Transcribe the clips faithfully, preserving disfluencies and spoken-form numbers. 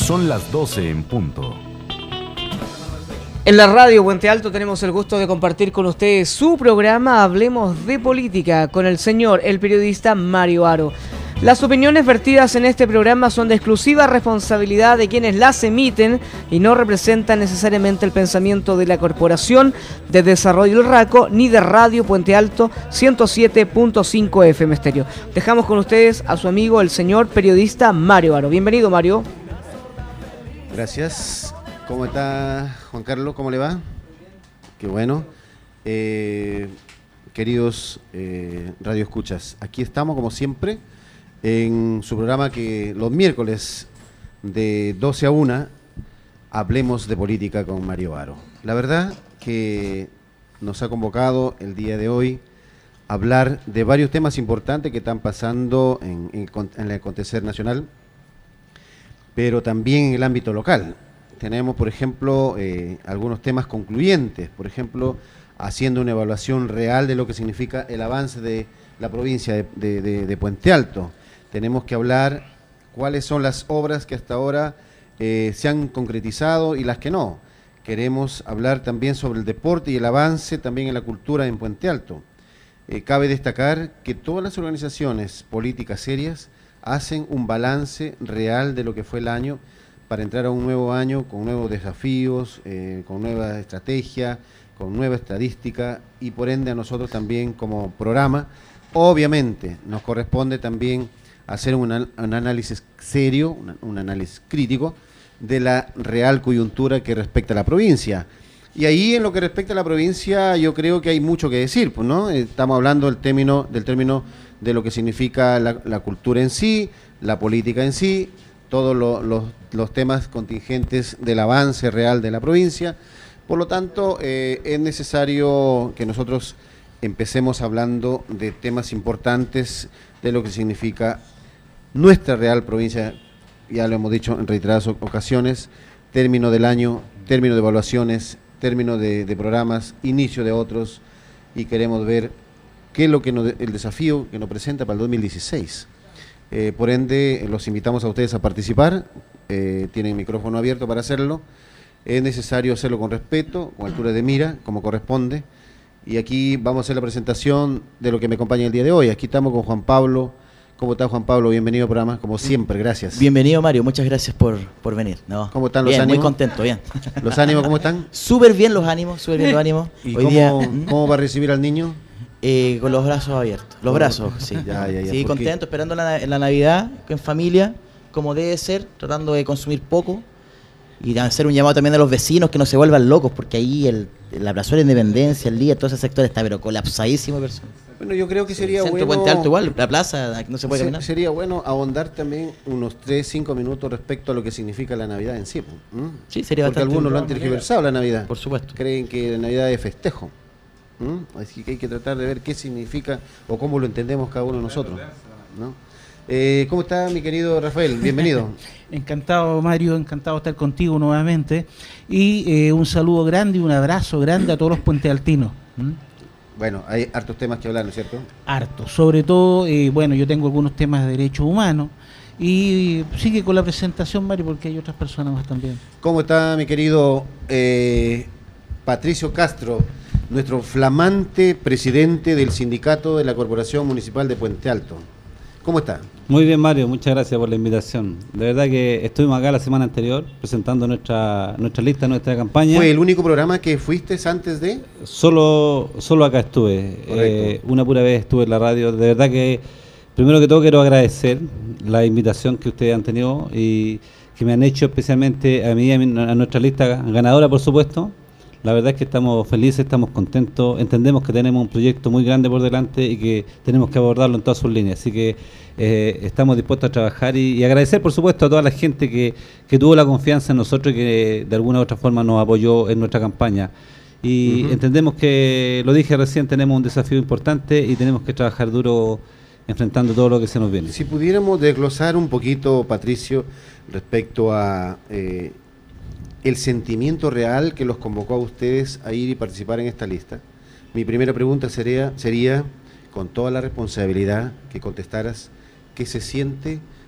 Son las doce en punto. En la radio Puente Alto tenemos el gusto de compartir con ustedes su programa Hablemos de Política con el señor, el periodista Mario Aro. Las opiniones vertidas en este programa son de exclusiva responsabilidad de quienes las emiten y no representan necesariamente el pensamiento de la Corporación de Desarrollo del Raco ni de Radio Puente Alto ciento siete punto cinco F M Estéreo. Dejamos con ustedes a su amigo, el señor periodista Mario Aro. Bienvenido, Mario. Gracias. ¿Cómo está Juan Carlos? ¿Cómo le va? Qué bueno. Eh, queridos eh, radioescuchas, aquí estamos como siempre en su programa que los miércoles de doce a una hablemos de política con Mario Aro. La verdad que nos ha convocado el día de hoy a hablar de varios temas importantes que están pasando en, en, en el acontecer nacional, pero también en el ámbito local. Tenemos, por ejemplo, eh, algunos temas concluyentes, por ejemplo, haciendo una evaluación real de lo que significa el avance de la provincia de, de, de, de Puente Alto. Tenemos que hablar cuáles son las obras que hasta ahora eh, se han concretizado y las que no. Queremos hablar también sobre el deporte y el avance también en la cultura en Puente Alto. Eh, cabe destacar que todas las organizaciones políticas serias hacen un balance real de lo que fue el año para entrar a un nuevo año con nuevos desafíos, eh, con nueva estrategia, con nueva estadística y por ende a nosotros también como programa, obviamente nos corresponde también hacer un, un análisis serio, un, un análisis crítico de la real coyuntura que respecta a la provincia. Y ahí en lo que respecta a la provincia yo creo que hay mucho que decir, pues, ¿no? Estamos hablando del término, del término de lo que significa la, la cultura en sí, la política en sí, todos lo, los, los temas contingentes del avance real de la provincia. Por lo tanto, eh, es necesario que nosotros empecemos hablando de temas importantes de lo que significa nuestra real provincia, ya lo hemos dicho en reiteradas ocasiones, término del año, término de evaluaciones, término de, de programas, inicio de otros, y queremos ver qué es lo que nos, el desafío que nos presenta para el dos mil dieciséis. Eh, por ende, los invitamos a ustedes a participar, eh, tienen micrófono abierto para hacerlo, es necesario hacerlo con respeto, con altura de mira, como corresponde, y aquí vamos a hacer la presentación de lo que me acompaña el día de hoy. Aquí estamos con Juan Pablo. ¿Cómo está Juan Pablo? Bienvenido al programa, como siempre, gracias. Bienvenido Mario, muchas gracias por, por venir. No. ¿Cómo están los bien, ánimos? Muy contento, bien. ¿Los ánimos cómo están? Súper bien los ánimos, súper bien los ánimos. ¿Y Hoy cómo, día, cómo va a recibir al niño? Eh, con los brazos abiertos, los Oh, brazos, sí. Ya, ya, ya, sí, ¿por qué? contento, esperando la, la Navidad, en familia, como debe ser, tratando de consumir poco y de hacer un llamado también a los vecinos que no se vuelvan locos, porque ahí el, la Plaza de Independencia, el día, todo ese sector está pero colapsadísimo de personas. Bueno, yo creo que sería el centro bueno... Puente Alto igual, la plaza, aquí no se puede se, caminar. Sería bueno ahondar también unos tres, cinco minutos respecto a lo que significa la Navidad en sí. ¿Mm? Sí, sería Porque bastante. algunos lo han tergiversado la Navidad. Por supuesto. Creen que la Navidad es festejo. ¿Mm? Así que hay que tratar de ver qué significa o cómo lo entendemos cada uno de nosotros, ¿no? Eh, ¿Cómo está mi querido Rafael? Bienvenido. Encantado, Mario, encantado de estar contigo nuevamente. Y eh, un saludo grande y un abrazo grande a todos los puentealtinos. ¿Mm? Bueno, hay hartos temas que hablar, ¿no es cierto? Harto. Sobre todo, eh, bueno, yo tengo algunos temas de derechos humanos. Y sigue con la presentación, Mario, porque hay otras personas más también. ¿Cómo está mi querido eh, Patricio Castro, nuestro flamante presidente del sindicato de la Corporación Municipal de Puente Alto? ¿Cómo está? Muy bien, Mario, muchas gracias por la invitación. De verdad que estuvimos acá la semana anterior presentando nuestra nuestra lista, nuestra campaña. ¿Fue el único programa que fuiste antes de...? Solo solo acá estuve, eh, una pura vez estuve en la radio. De verdad que, primero que todo, quiero agradecer la invitación que ustedes han tenido y que me han hecho especialmente a mí y a, mi, a nuestra lista ganadora, por supuesto. La verdad es que estamos felices, estamos contentos, entendemos que tenemos un proyecto muy grande por delante y que tenemos que abordarlo en todas sus líneas, así que eh, estamos dispuestos a trabajar y, y agradecer por supuesto a toda la gente que, que tuvo la confianza en nosotros y que de alguna u otra forma nos apoyó en nuestra campaña. Y uh-huh. entendemos que, lo dije recién, tenemos un desafío importante y tenemos que trabajar duro enfrentando todo lo que se nos viene. Si pudiéramos desglosar un poquito, Patricio, respecto a... Eh, el sentimiento real que los convocó a ustedes a ir y participar en esta lista. Mi primera pregunta sería, sería con toda la responsabilidad, que contestaras qué se siente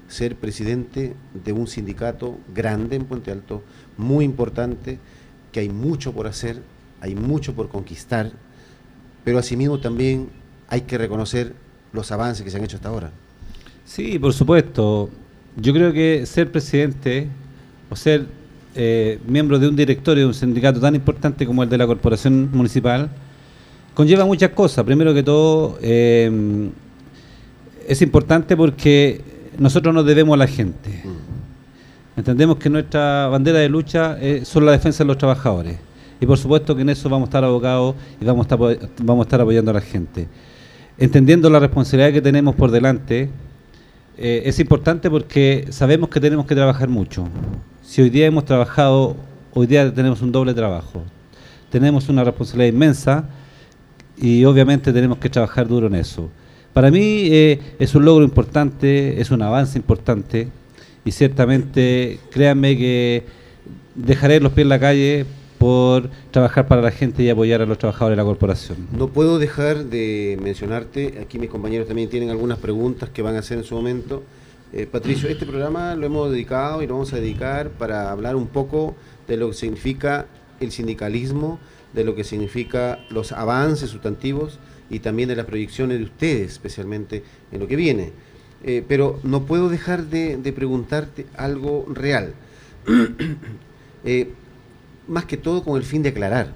ser presidente de un sindicato grande en Puente Alto, muy importante, que hay mucho por hacer, hay mucho por conquistar, pero asimismo también hay que reconocer los avances que se han hecho hasta ahora. Sí, por supuesto. Yo creo que ser presidente o ser eh, miembro de un directorio de un sindicato tan importante como el de la Corporación Municipal conlleva muchas cosas. Primero que todo, eh, es importante porque nosotros nos debemos a la gente. Entendemos que nuestra bandera de lucha eh, son la defensa de los trabajadores. Y por supuesto que en eso vamos a estar abocados y vamos a estar, vamos a estar apoyando a la gente. Entendiendo la responsabilidad que tenemos por delante, eh, es importante porque sabemos que tenemos que trabajar mucho. Si hoy día hemos trabajado, hoy día tenemos un doble trabajo. Tenemos una responsabilidad inmensa y obviamente tenemos que trabajar duro en eso. Para mí eh, es un logro importante, es un avance importante y ciertamente créanme que dejaré los pies en la calle por trabajar para la gente y apoyar a los trabajadores de la corporación. No puedo dejar de mencionarte, aquí mis compañeros también tienen algunas preguntas que van a hacer en su momento. Eh, Patricio, este programa lo hemos dedicado y lo vamos a dedicar para hablar un poco de lo que significa el sindicalismo, de lo que significa los avances sustantivos y también de las proyecciones de ustedes, especialmente en lo que viene. Eh, pero no puedo dejar de, de preguntarte algo real. eh, más que todo con el fin de aclarar.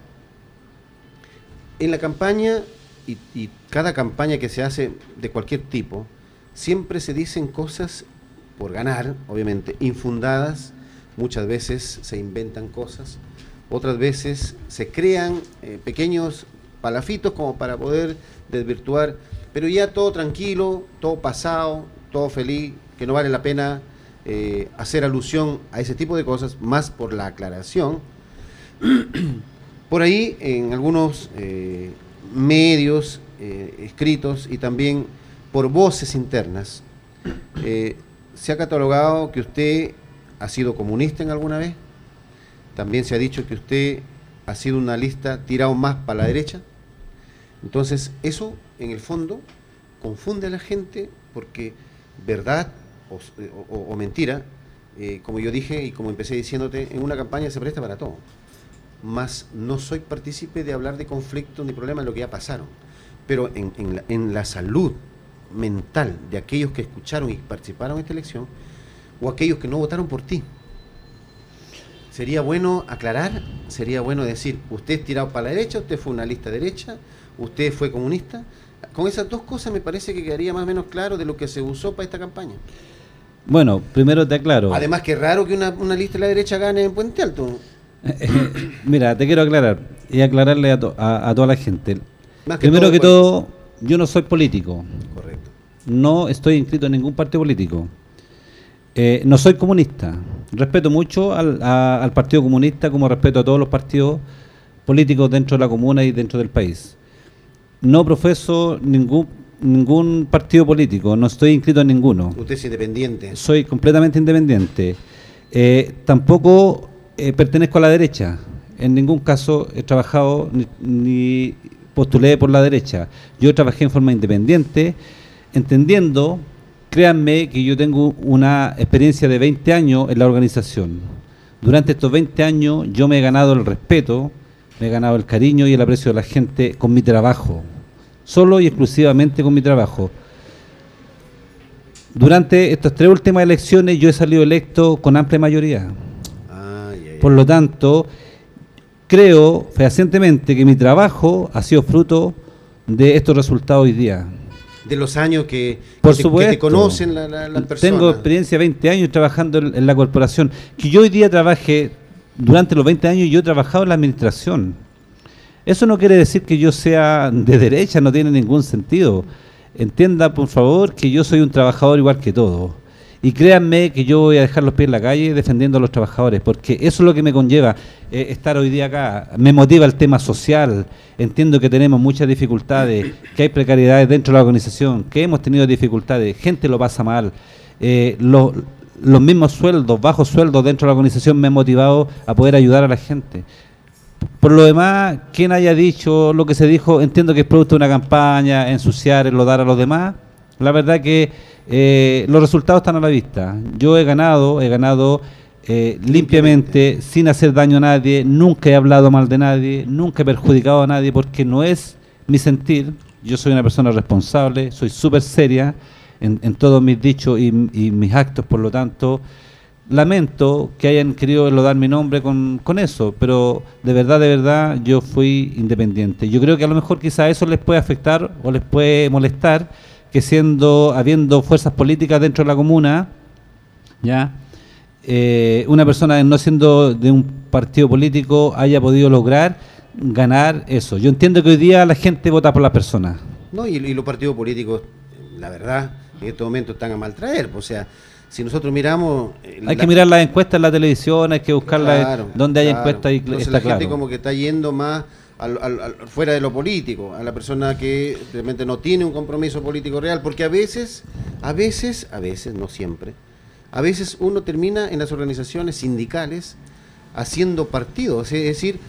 En la campaña, y, y cada campaña que se hace de cualquier tipo, siempre se dicen cosas por ganar, obviamente, infundadas, muchas veces se inventan cosas, otras veces se crean eh, pequeños palafitos como para poder desvirtuar, pero ya todo tranquilo, todo pasado, todo feliz, que no vale la pena eh, hacer alusión a ese tipo de cosas, más por la aclaración. Por ahí, en algunos eh, medios eh, escritos y también por voces internas, eh, se ha catalogado que usted ha sido comunista en alguna vez. También se ha dicho que usted ha sido una lista tirado más para la derecha. Entonces, eso, en el fondo, confunde a la gente porque verdad o, o, o mentira, eh, como yo dije y como empecé diciéndote, en una campaña se presta para todo. Más no soy partícipe de hablar de conflictos ni problemas, lo que ya pasaron. Pero en, en, la, en la salud mental de aquellos que escucharon y participaron en esta elección, o aquellos que no votaron por ti, sería bueno aclarar, sería bueno decir, usted es tirado para la derecha, usted fue una lista derecha, usted fue comunista. Con esas dos cosas me parece que quedaría más o menos claro de lo que se usó para esta campaña. Bueno, primero te aclaro. Además que es raro que una, una lista de la derecha gane en Puente Alto. Mira, te quiero aclarar y aclararle a, to, a, a toda la gente. Más que Primero todo, que pues, todo, yo no soy político. Correcto. No estoy inscrito en ningún partido político. Eh, no soy comunista. Respeto mucho al, a, al Partido Comunista, como respeto a todos los partidos políticos dentro de la comuna y dentro del país. No profeso ningún ningún partido político, no estoy inscrito en ninguno. Usted es independiente. Soy completamente independiente. Eh, tampoco eh, pertenezco a la derecha. En ningún caso he trabajado ni, ni postulé por la derecha. Yo trabajé en forma independiente, entendiendo, créanme, que yo tengo una experiencia de veinte años en la organización. Durante estos veinte años yo me he ganado el respeto, me he ganado el cariño y el aprecio de la gente con mi trabajo. Solo y exclusivamente con mi trabajo. Durante estas tres últimas elecciones yo he salido electo con amplia mayoría. Ah, ya, ya. Por lo tanto, creo fehacientemente que mi trabajo ha sido fruto de estos resultados hoy día. De los años que, Por que, te, supuesto, que te conocen la, la, las personas. Tengo experiencia de veinte años trabajando en, en la corporación. Que yo hoy día trabaje, durante los veinte años yo he trabajado en la administración. Eso no quiere decir que yo sea de derecha, no tiene ningún sentido. Entienda, por favor, que yo soy un trabajador igual que todos. Y créanme que yo voy a dejar los pies en la calle defendiendo a los trabajadores, porque eso es lo que me conlleva eh, estar hoy día acá. Me motiva el tema social. Entiendo que tenemos muchas dificultades, que hay precariedades dentro de la organización, que hemos tenido dificultades, gente lo pasa mal. Eh, lo, los mismos sueldos, bajos sueldos dentro de la organización me han motivado a poder ayudar a la gente. Por lo demás, quien haya dicho lo que se dijo, entiendo que es producto de una campaña, ensuciar, enlodar a los demás, La verdad que eh, los resultados están a la vista. Yo he ganado, he ganado eh, limpiamente, sin hacer daño a nadie, nunca he hablado mal de nadie, nunca he perjudicado a nadie, porque no es mi sentir. Yo soy una persona responsable, soy súper seria en, en todos mis dichos y, y mis actos, por lo tanto, lamento que hayan querido enlodar mi nombre con, con eso, pero de verdad, de verdad, yo fui independiente. Yo creo que a lo mejor quizá eso les puede afectar o les puede molestar, que siendo, habiendo fuerzas políticas dentro de la comuna, ya eh, una persona no siendo de un partido político haya podido lograr ganar eso. Yo entiendo que hoy día la gente vota por las personas. No, y, y los partidos políticos, la verdad, en este momento están a maltraer, o sea, si nosotros miramos... Eh, hay la, que mirar las encuestas en la televisión, hay que buscarlas claro, donde hay claro. encuestas y Entonces está la claro. gente como que está yendo más al, al, al, fuera de lo político, a la persona que realmente no tiene un compromiso político real, porque a veces, a veces, a veces, no siempre, a veces uno termina en las organizaciones sindicales haciendo partidos, es decir,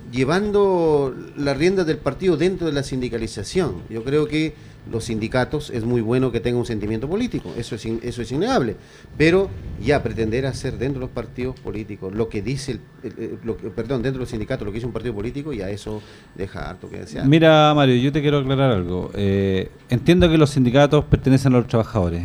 llevando las riendas del partido dentro de la sindicalización. Yo creo que los sindicatos es muy bueno que tengan un sentimiento político, eso es, eso es innegable, pero ya pretender hacer dentro de los partidos políticos lo que dice, el, el, el, lo que, perdón, dentro de los sindicatos lo que dice un partido político, ya eso deja harto que desear. Mira, Mario, yo te quiero aclarar algo. Eh, entiendo que los sindicatos pertenecen a los trabajadores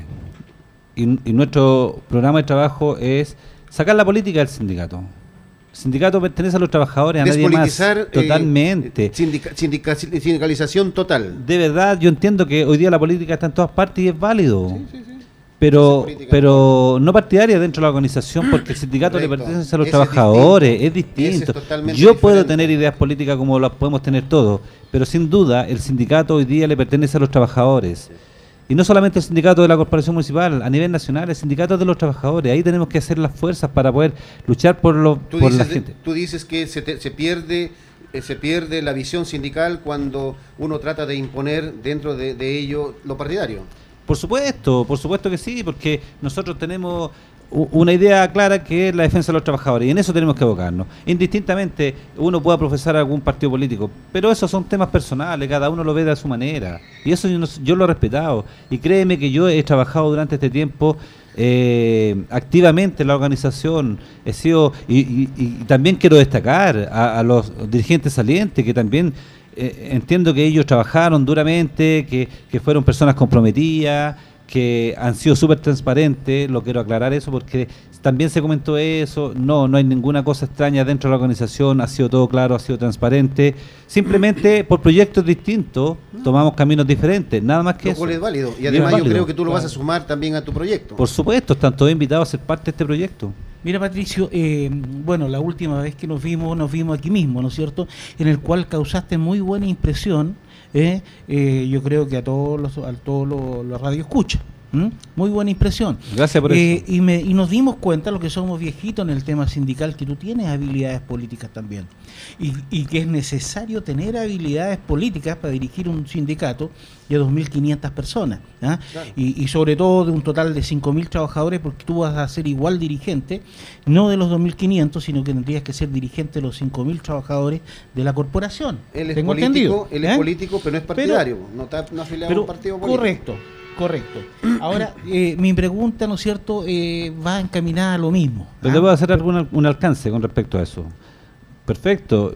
y, y nuestro programa de trabajo es sacar la política del sindicato. El sindicato pertenece a los trabajadores, a nadie más. Totalmente. Eh, sindica, sindica, sindicalización total. De verdad, yo entiendo que hoy día la política está en todas partes y es válido. Sí, sí, sí. Pero pero no partidaria dentro de la organización, porque el sindicato Correcto. le pertenece a los Ese trabajadores, es distinto. Es distinto. Es yo diferente. puedo tener ideas políticas como las podemos tener todos, pero sin duda el sindicato hoy día le pertenece a los trabajadores. Y no solamente el sindicato de la corporación municipal, a nivel nacional, el sindicato de los trabajadores. Ahí tenemos que hacer las fuerzas para poder luchar por, lo, por dices, la gente. Tú dices que se, te, se pierde eh, se pierde la visión sindical cuando uno trata de imponer dentro de, de ello lo partidario. Por supuesto, por supuesto que sí, porque nosotros tenemos una idea clara que es la defensa de los trabajadores y en eso tenemos que abocarnos. Indistintamente uno pueda profesar algún partido político, pero esos son temas personales, cada uno lo ve de su manera y eso yo, no, yo lo he respetado y créeme que yo he trabajado durante este tiempo eh, activamente en la organización, he sido y, y, y también quiero destacar a, a los dirigentes salientes que también eh, entiendo que ellos trabajaron duramente, que, que fueron personas comprometidas, que han sido súper transparentes. Lo quiero aclarar eso porque también se comentó eso, no, no hay ninguna cosa extraña dentro de la organización, ha sido todo claro, ha sido transparente, simplemente por proyectos distintos tomamos caminos diferentes, nada más que Lo eso. cual es válido, y además es yo válido. creo que tú lo Claro. vas a sumar también a tu proyecto. Por supuesto, están todos invitados a ser parte de este proyecto. Mira, Patricio, eh, bueno, la última vez que nos vimos, nos vimos aquí mismo, ¿no es cierto?, en el cual causaste muy buena impresión, eh, eh, yo creo que a todos los, a todos los, los radioescuchas. ¿Mm? Muy buena impresión. Gracias por eh, eso. Y, me, y nos dimos cuenta, los que somos viejitos en el tema sindical, que tú tienes habilidades políticas también. Y, y que es necesario tener habilidades políticas para dirigir un sindicato de dos mil quinientas personas. ¿Ah? Claro. Y, y sobre todo de un total de cinco mil trabajadores, porque tú vas a ser igual dirigente, no de los dos mil quinientos, sino que tendrías que ser dirigente de los cinco mil trabajadores de la corporación. Él es ¿Tengo político, entendido? él ¿Eh? es político, pero no es partidario, no está no afiliado Pero, a un partido político. correcto, correcto. Ahora, eh, mi pregunta, ¿no es cierto?, eh, va encaminada a lo mismo. Pero ¿ah? te puedo hacer algún al- un alcance con respecto a eso. Perfecto.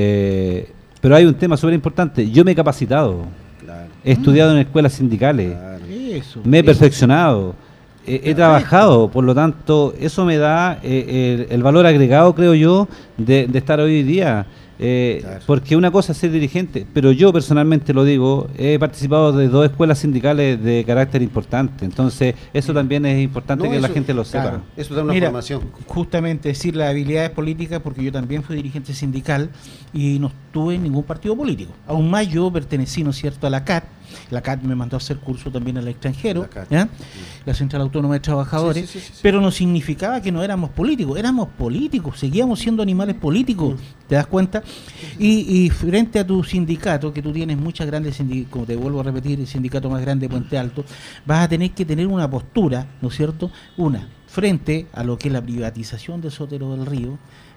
Eh, pero hay un tema súper importante. Yo me he capacitado, Claro, he estudiado en escuelas sindicales, claro. Eso. me he eso. perfeccionado, he, he Perfecto. trabajado, por lo tanto, eso me da eh, el, el valor agregado, creo yo, de, de estar hoy día. Eh, Claro. Porque una cosa es ser dirigente, pero yo personalmente lo digo, he participado de dos escuelas sindicales de carácter importante, entonces eso también es importante No, que la eso- gente lo sepa. claro, eso da una Mira, formación. justamente decir las habilidades políticas, porque yo también fui dirigente sindical y no estuve en ningún partido político. Aún más yo pertenecí, ¿no es cierto?, a la C A T. La C A T me mandó a hacer curso también al extranjero, La C A T. ¿ya? La Central Autónoma de Trabajadores, Sí, sí, sí, sí, sí. pero no significaba que no éramos políticos, éramos políticos, seguíamos siendo animales políticos, ¿te das cuenta? Y, y frente a tu sindicato, que tú tienes muchas grandes sindicatos, como te vuelvo a repetir, el sindicato más grande de Puente Alto, vas a tener que tener una postura, ¿no es cierto?, una, frente a lo que es la privatización de Sotero del Río,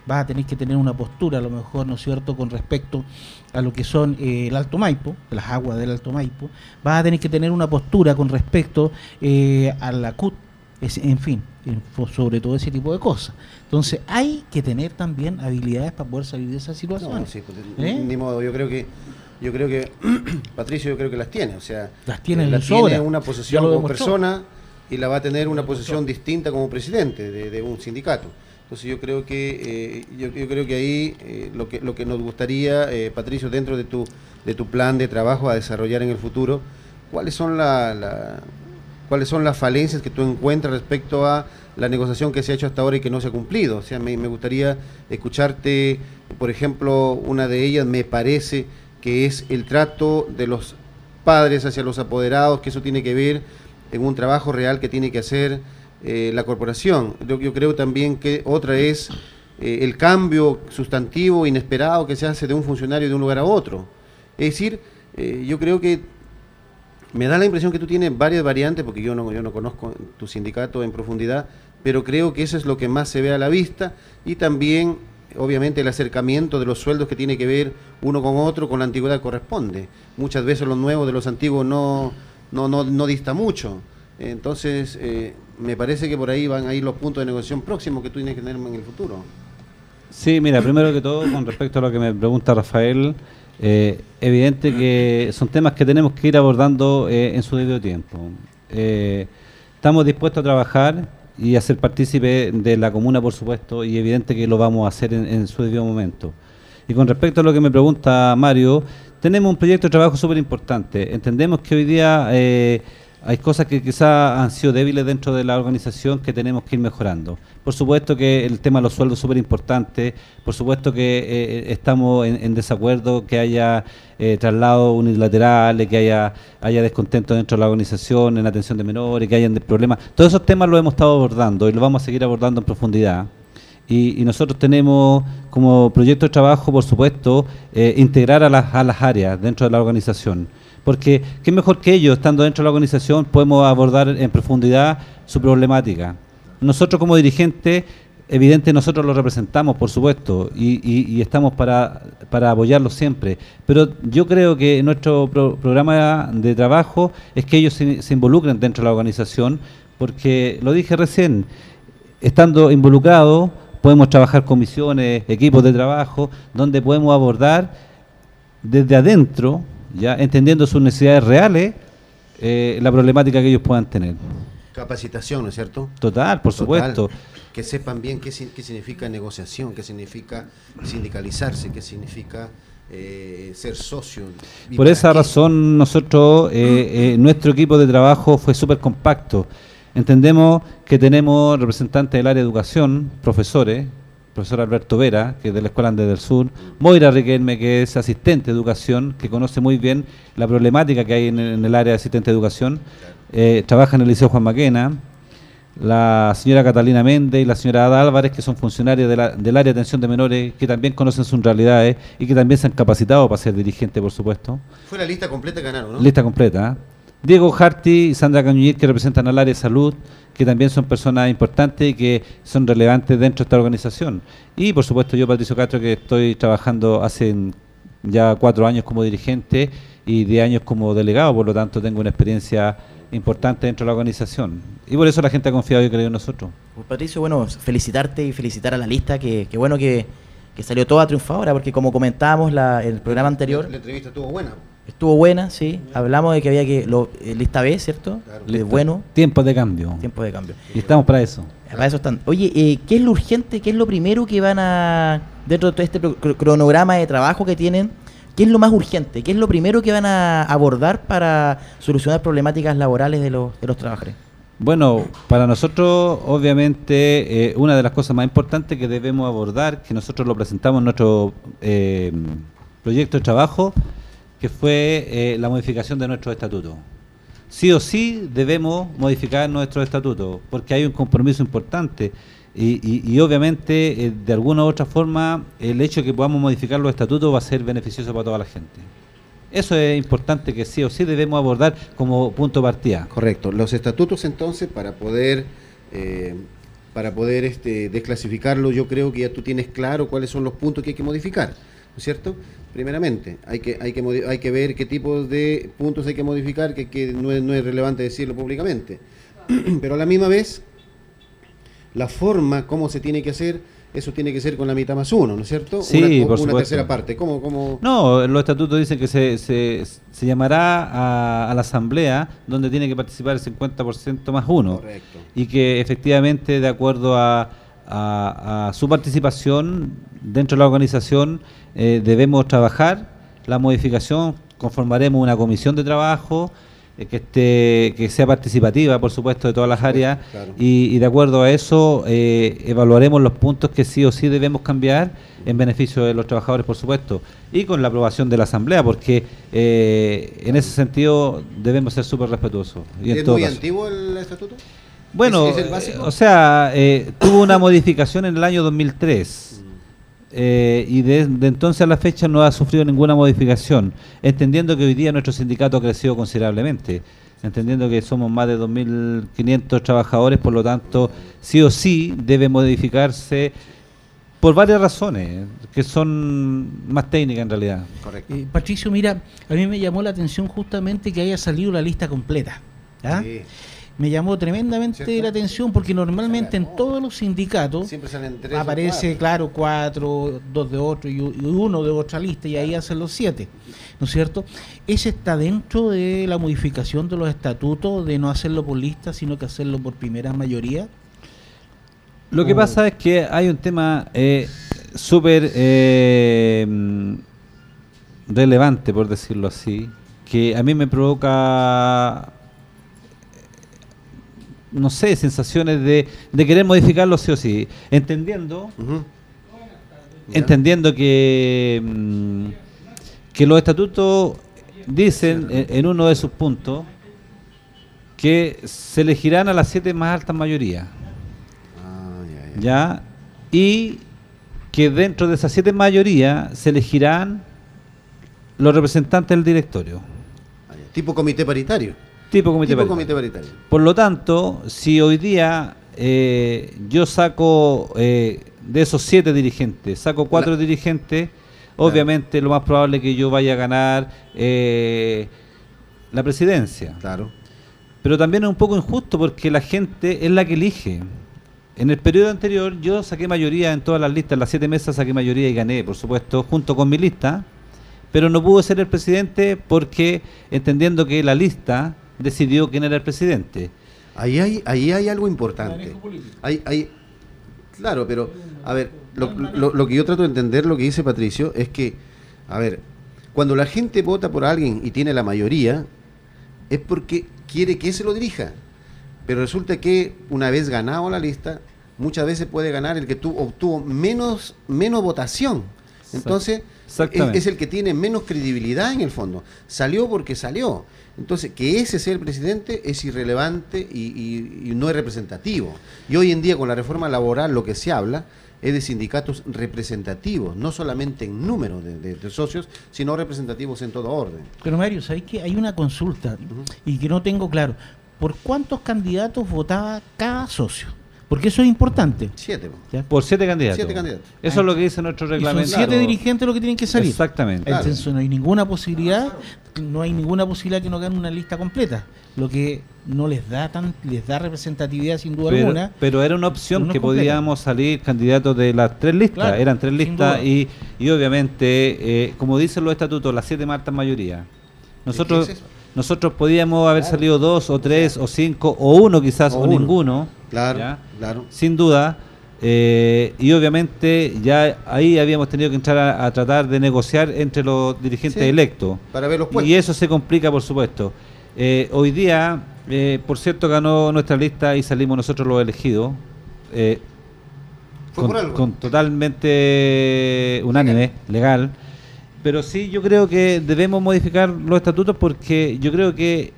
vas a tener que tener una postura, a lo mejor, ¿no es cierto?, con respecto a lo que son eh, el Alto Maipo, las aguas del Alto Maipo, vas a tener que tener una postura con respecto eh, a la C U T, es, en fin, sobre todo ese tipo de cosas. Entonces hay que tener también habilidades para poder salir de esa situación. No, sí, pues, ¿Eh? ni modo, yo creo que yo creo que Patricio yo creo que las tiene, o sea, Las tiene en la sobra. tiene una Ya posición lo como demostró. persona y la va a tener una posición distinta como presidente de, de un sindicato. Entonces yo creo que eh, yo, yo creo que ahí eh, lo que lo que nos gustaría, eh, Patricio, dentro de tu de tu plan de trabajo a desarrollar en el futuro, cuáles son la, la cuáles son las falencias que tú encuentras respecto a la negociación que se ha hecho hasta ahora y que no se ha cumplido. O sea, me, me gustaría escucharte, por ejemplo, una de ellas me parece que es el trato de los padres hacia los apoderados, que eso tiene que ver en un trabajo real que tiene que hacer eh, la corporación. Yo, yo creo también que otra es eh, el cambio sustantivo inesperado que se hace de un funcionario de un lugar a otro. Es decir, eh, yo creo que me da la impresión que tú tienes varias variantes, porque yo no, yo no conozco tu sindicato en profundidad, pero creo que eso es lo que más se ve a la vista, y también, obviamente, el acercamiento de los sueldos que tiene que ver uno con otro, con la antigüedad que corresponde. Muchas veces los nuevos de los antiguos no, no, no, no dista mucho. Entonces, eh, me parece que por ahí van a ir los puntos de negociación próximos que tú tienes que tener en el futuro. Sí, mira, primero que todo, con respecto a lo que me pregunta Rafael, eh, evidente que son temas que tenemos que ir abordando eh, en su debido tiempo. Eh, estamos dispuestos a trabajar y a ser partícipe de la comuna, por supuesto, y evidente que lo vamos a hacer en, en su debido momento. Y con respecto a lo que me pregunta Mario, tenemos un proyecto de trabajo súper importante. Entendemos que hoy día eh, hay cosas que quizás han sido débiles dentro de la organización que tenemos que ir mejorando. Por supuesto que el tema de los sueldos es súper importante, por supuesto que eh, estamos en, en desacuerdo, que haya eh, traslados unilaterales, que haya, haya descontento dentro de la organización, en atención de menores, que hayan problemas. Todos esos temas los hemos estado abordando y los vamos a seguir abordando en profundidad. Y, y nosotros tenemos como proyecto de trabajo, por supuesto, eh, integrar a las, a las áreas dentro de la organización. Porque qué mejor que ellos, estando dentro de la organización, podemos abordar en profundidad su problemática. Nosotros como dirigentes, evidente, nosotros los representamos, por supuesto, y, y, y estamos para, para apoyarlos siempre. Pero yo creo que nuestro pro, programa de trabajo es que ellos se, se involucren dentro de la organización, porque, lo dije recién, estando involucrados, podemos trabajar comisiones, equipos de trabajo, donde podemos abordar desde adentro, ya entendiendo sus necesidades reales, eh, la problemática que ellos puedan tener. Capacitación, ¿no es cierto? Total, por Total. supuesto. Que sepan bien qué, qué significa negociación, qué significa sindicalizarse, qué significa eh, ser socio. Por esa razón nosotros, eh, eh, nuestro equipo de trabajo fue súper compacto. Entendemos que tenemos representantes del área de educación, profesores, profesor Alberto Vera, que es de la Escuela Andes del Sur, Moira Riquelme, que es asistente de educación, que conoce muy bien la problemática que hay en, en el área de asistente de educación, eh, trabaja en el Liceo Juan Maquena, la señora Catalina Méndez y la señora Ada Álvarez, que son funcionarios de la, del área de atención de menores, que también conocen sus realidades y que también se han capacitado para ser dirigente, por supuesto. Fue la lista completa que ganaron, ¿no? Lista completa. ¿eh? Diego Harty y Sandra Cañuñir, que representan al área de salud, que también son personas importantes y que son relevantes dentro de esta organización. Y por supuesto yo, Patricio Castro, que estoy trabajando hace ya cuatro años como dirigente y diez años como delegado, por lo tanto tengo una experiencia importante dentro de la organización. Y por eso la gente ha confiado y creído en nosotros. Pues Patricio, bueno, felicitarte y felicitar a la lista, que, que bueno que, que salió toda triunfadora, porque como comentábamos la, el programa anterior... La, la entrevista estuvo buena. Estuvo buena, sí. Hablamos de que había que... Lo, eh, lista B, ¿cierto? Claro. De bueno. Tiempos de cambio. Tiempo de cambio. Y estamos para eso. Para eso están. Oye, eh, ¿qué es lo urgente? ¿Qué es lo primero que van a... Dentro de todo este cr cronograma de trabajo que tienen, ¿qué es lo más urgente? ¿Qué es lo primero que van a abordar para solucionar problemáticas laborales de los, de los trabajadores? Bueno, para nosotros, obviamente, eh, una de las cosas más importantes que debemos abordar, que nosotros lo presentamos en nuestro eh, proyecto de trabajo, que fue eh, la modificación de nuestro estatuto. Sí o sí debemos modificar nuestro estatuto, porque hay un compromiso importante y, y, y obviamente, eh, de alguna u otra forma, el hecho de que podamos modificar los estatutos va a ser beneficioso para toda la gente. Eso es importante, que sí o sí debemos abordar como punto de partida. Correcto. Los estatutos, entonces, para poder... Eh, para poder este, desclasificarlo, yo creo que ya tú tienes claro cuáles son los puntos que hay que modificar, ¿no es cierto? Primeramente, hay que, hay que, hay que ver qué tipo de puntos hay que modificar, que, que no, es, no es relevante decirlo públicamente. Pero a la misma vez, la forma, cómo se tiene que hacer, eso tiene que ser con la mitad más uno, ¿no es cierto? Sí, una, por una supuesto. tercera parte. ¿Cómo, cómo? No, los estatutos dicen que se, se, se llamará a, a la asamblea donde tiene que participar el cincuenta por ciento más uno. Correcto. Y que efectivamente, de acuerdo a, a, a su participación dentro de la organización, eh, debemos trabajar la modificación, conformaremos una comisión de trabajo eh, que esté, que sea participativa, por supuesto, de todas las áreas, claro. y, y de acuerdo a eso eh, evaluaremos los puntos que sí o sí debemos cambiar en beneficio de los trabajadores, por supuesto, y con la aprobación de la asamblea, porque eh, en ese sentido debemos ser súper respetuosos. Y en ¿Es todo muy caso. antiguo el estatuto? Bueno, ¿Es, es el básico? eh, o sea, eh, tuvo una modificación en el año dos mil tres. Eh, y de, de entonces a la fecha no ha sufrido ninguna modificación, entendiendo que hoy día nuestro sindicato ha crecido considerablemente, entendiendo que somos más de dos mil quinientos trabajadores, por lo tanto, sí o sí debe modificarse por varias razones, que son más técnicas en realidad. Correcto. Eh, Patricio, mira, a mí me llamó la atención justamente que haya salido la lista completa. ¿Ah? Sí. Me llamó tremendamente ¿Cierto? la atención porque normalmente en todos los sindicatos Siempre salen tres o aparece, cuatro. claro, cuatro, dos de otro y u- y uno de otra lista, y ahí hacen los siete, ¿no es cierto? Ese está dentro de la modificación de los estatutos, de no hacerlo por lista, sino que hacerlo por primera mayoría. Lo que Oh. pasa es que hay un tema eh, súper eh, mm, relevante, por decirlo así, que a mí me provoca, no sé, sensaciones de, de querer modificarlo sí o sí, entendiendo Ujú. Ya. entendiendo que mm, que los estatutos dicen en, en uno de sus puntos que se elegirán a las siete más altas mayorías, Ah, ya, ya. ¿ya? Y que dentro de esas siete mayorías se elegirán los representantes del directorio, Ah, ya. Tipo comité paritario. tipo comité Tipo paritario. comité paritario. Por lo tanto, si hoy día eh, yo saco eh, de esos siete dirigentes, saco cuatro La- dirigentes, obviamente lo más probable es que yo vaya a ganar eh, la presidencia. Claro. Pero también es un poco injusto porque la gente es la que elige. En el periodo anterior yo saqué mayoría en todas las listas, en las siete mesas saqué mayoría y gané, por supuesto, junto con mi lista, pero no pude ser el presidente porque, entendiendo que la lista decidió quién era el presidente. Ahí hay, ahí hay algo importante. Hay, hay, claro, pero, a ver, lo, lo, lo que yo trato de entender, lo que dice Patricio, es que, a ver, cuando la gente vota por alguien y tiene la mayoría, es porque quiere que se lo dirija. Pero resulta que una vez ganado la lista, muchas veces puede ganar el que tu, obtuvo menos, menos votación. Entonces, Exactamente. es, es el que tiene menos credibilidad en el fondo. Salió porque salió. Entonces, que ese sea el presidente es irrelevante y, y, y no es representativo. Y hoy en día, con la reforma laboral, lo que se habla es de sindicatos representativos, no solamente en número de, de, de socios, sino representativos en todo orden. Pero Mario, ¿sabes qué? Hay una consulta y que no tengo claro. ¿Por cuántos candidatos votaba cada socio? Porque eso es importante. Siete. ¿Ya? Por siete candidatos. Siete candidatos. Eso es lo que dice nuestro Y son reglamento. siete Claro. dirigentes los que tienen que salir. Exactamente. Claro. Entonces no hay ninguna posibilidad, no hay ninguna posibilidad que no gane una lista completa, lo que no les da tan, les da representatividad sin duda Pero, alguna. pero era una opción no que es completa. podíamos salir candidatos de las tres listas, Claro, eran tres sin listas duda. y, y obviamente, eh, como dicen los estatutos, las siete más altas mayoría. Nosotros ¿Qué es eso? nosotros podíamos haber Claro. salido dos o tres o cinco o uno quizás O o, uno. ninguno, Claro, ¿ya? claro. Sin duda. eh, y obviamente ya ahí habíamos tenido que entrar a, a tratar de negociar entre los dirigentes Sí, electos. para ver los puestos. Y eso se complica, por supuesto. Eh, hoy día, eh, por cierto, ganó nuestra lista y salimos nosotros los elegidos. eh, Fue con, por algo. con totalmente unánime, legal. Pero sí, yo creo que debemos modificar los estatutos porque yo creo que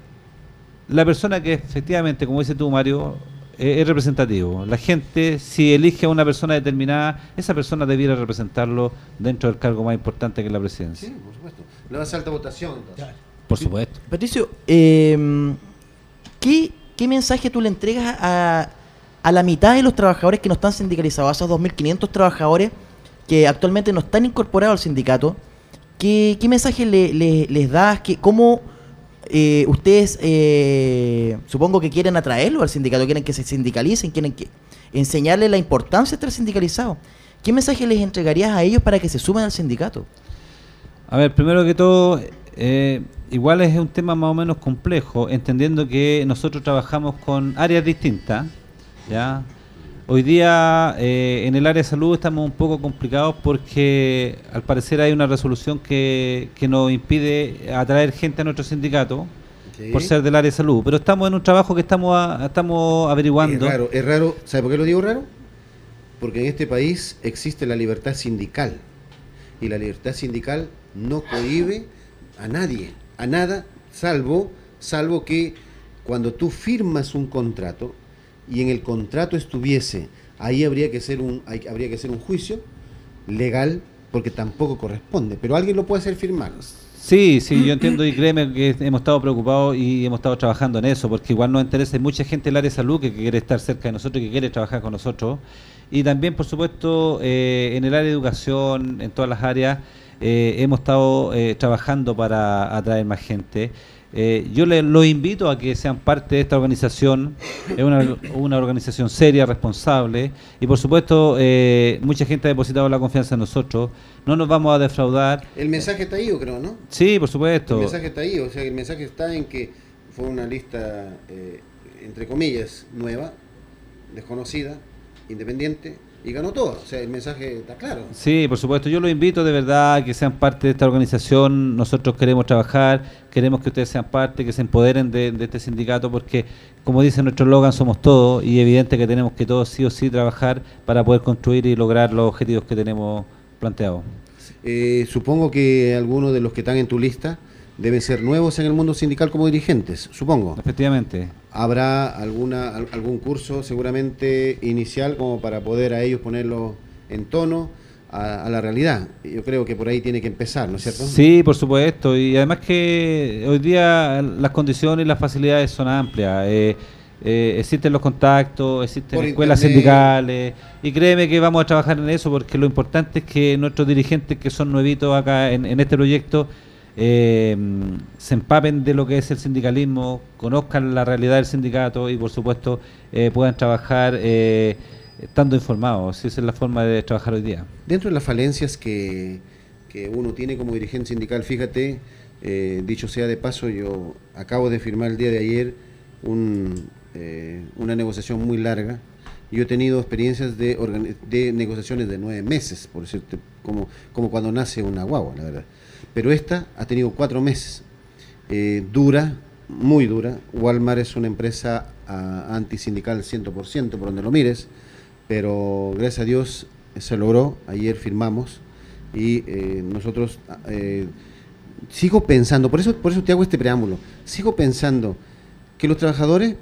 la persona que efectivamente, como dices tú, Mario, eh, es representativo. La gente, si elige a una persona determinada, esa persona debiera representarlo dentro del cargo más importante que es la presidencia. Sí, por supuesto. Le va a alta votación, entonces. Por Patricio, eh, ¿qué, ¿qué mensaje tú le entregas a, a la mitad de los trabajadores que no están sindicalizados, a esos dos mil quinientos trabajadores que actualmente no están incorporados al sindicato, ¿qué, qué mensaje le, le, les das? ¿Qué, ¿Cómo eh, ustedes, eh, supongo que quieren atraerlos al sindicato, quieren que se sindicalicen, quieren que enseñarles la importancia de estar sindicalizados? ¿Qué mensaje les entregarías a ellos para que se sumen al sindicato? A ver, primero que todo, eh, igual es un tema más o menos complejo, entendiendo que nosotros trabajamos con áreas distintas, ¿ya? Hoy día eh, en el área de salud estamos un poco complicados porque al parecer hay una resolución que, que nos impide atraer gente a nuestro sindicato, sí, por ser del área de salud, pero estamos en un trabajo que estamos a, estamos averiguando. Es raro, es raro, ¿sabe por qué lo digo raro? Porque en este país existe la libertad sindical y la libertad sindical no cohíbe a nadie, a nada, salvo, salvo que cuando tú firmas un contrato y en el contrato estuviese, ahí habría que hacer un, hay, habría que hacer un juicio legal porque tampoco corresponde, pero alguien lo puede hacer firmar. Sí, sí, yo entiendo y créeme que hemos estado preocupados y hemos estado trabajando en eso, porque igual nos interesa, hay mucha gente del área de salud que quiere estar cerca de nosotros, que quiere trabajar con nosotros, y también, por supuesto, eh, en el área de educación, en todas las áreas, eh, hemos estado eh, trabajando para atraer más gente. Eh, yo les los invito a que sean parte de esta organización, es una, una organización seria, responsable, y por supuesto eh, mucha gente ha depositado la confianza en nosotros, no nos vamos a defraudar. El mensaje está ahí, yo creo, ¿no? Sí, por supuesto. El mensaje está ahí, o sea, el mensaje está en que fue una lista, eh, entre comillas, nueva, desconocida, independiente, y ganó todo, o sea, el mensaje está claro. Sí, por supuesto, yo los invito de verdad a que sean parte de esta organización, nosotros queremos trabajar, queremos que ustedes sean parte, que se empoderen de, de este sindicato, porque como dice nuestro eslogan, somos todos, y evidente que tenemos que todos sí o sí trabajar para poder construir y lograr los objetivos que tenemos planteados. Eh, supongo que algunos de los que están en tu lista deben ser nuevos en el mundo sindical como dirigentes, supongo. Efectivamente. ¿Habrá alguna algún curso seguramente inicial como para poder a ellos ponerlo en tono a, a la realidad? Yo creo que por ahí tiene que empezar, ¿no es cierto? Sí, por supuesto, y además que hoy día las condiciones y las facilidades son amplias. Eh, eh, existen los contactos, existen Por escuelas internet. sindicales, y créeme que vamos a trabajar en eso, porque lo importante es que nuestros dirigentes que son nuevitos acá en, en este proyecto Eh, se empapen de lo que es el sindicalismo, conozcan la realidad del sindicato y por supuesto eh, puedan trabajar eh, estando informados. Esa es la forma de trabajar hoy día. Dentro de las falencias que, que uno tiene como dirigente sindical, fíjate, eh, dicho sea de paso, yo acabo de firmar el día de ayer un, eh, una negociación muy larga. Yo he tenido experiencias de, de negociaciones de nueve meses, por decirte, como, como cuando nace una guagua, la verdad. Pero esta ha tenido cuatro meses, eh, dura, muy dura. Walmart es una empresa uh, antisindical cien por ciento, por donde lo mires, pero gracias a Dios se logró, ayer firmamos, y eh, nosotros, eh, sigo pensando, por eso, por eso te hago este preámbulo, sigo pensando que los trabajadores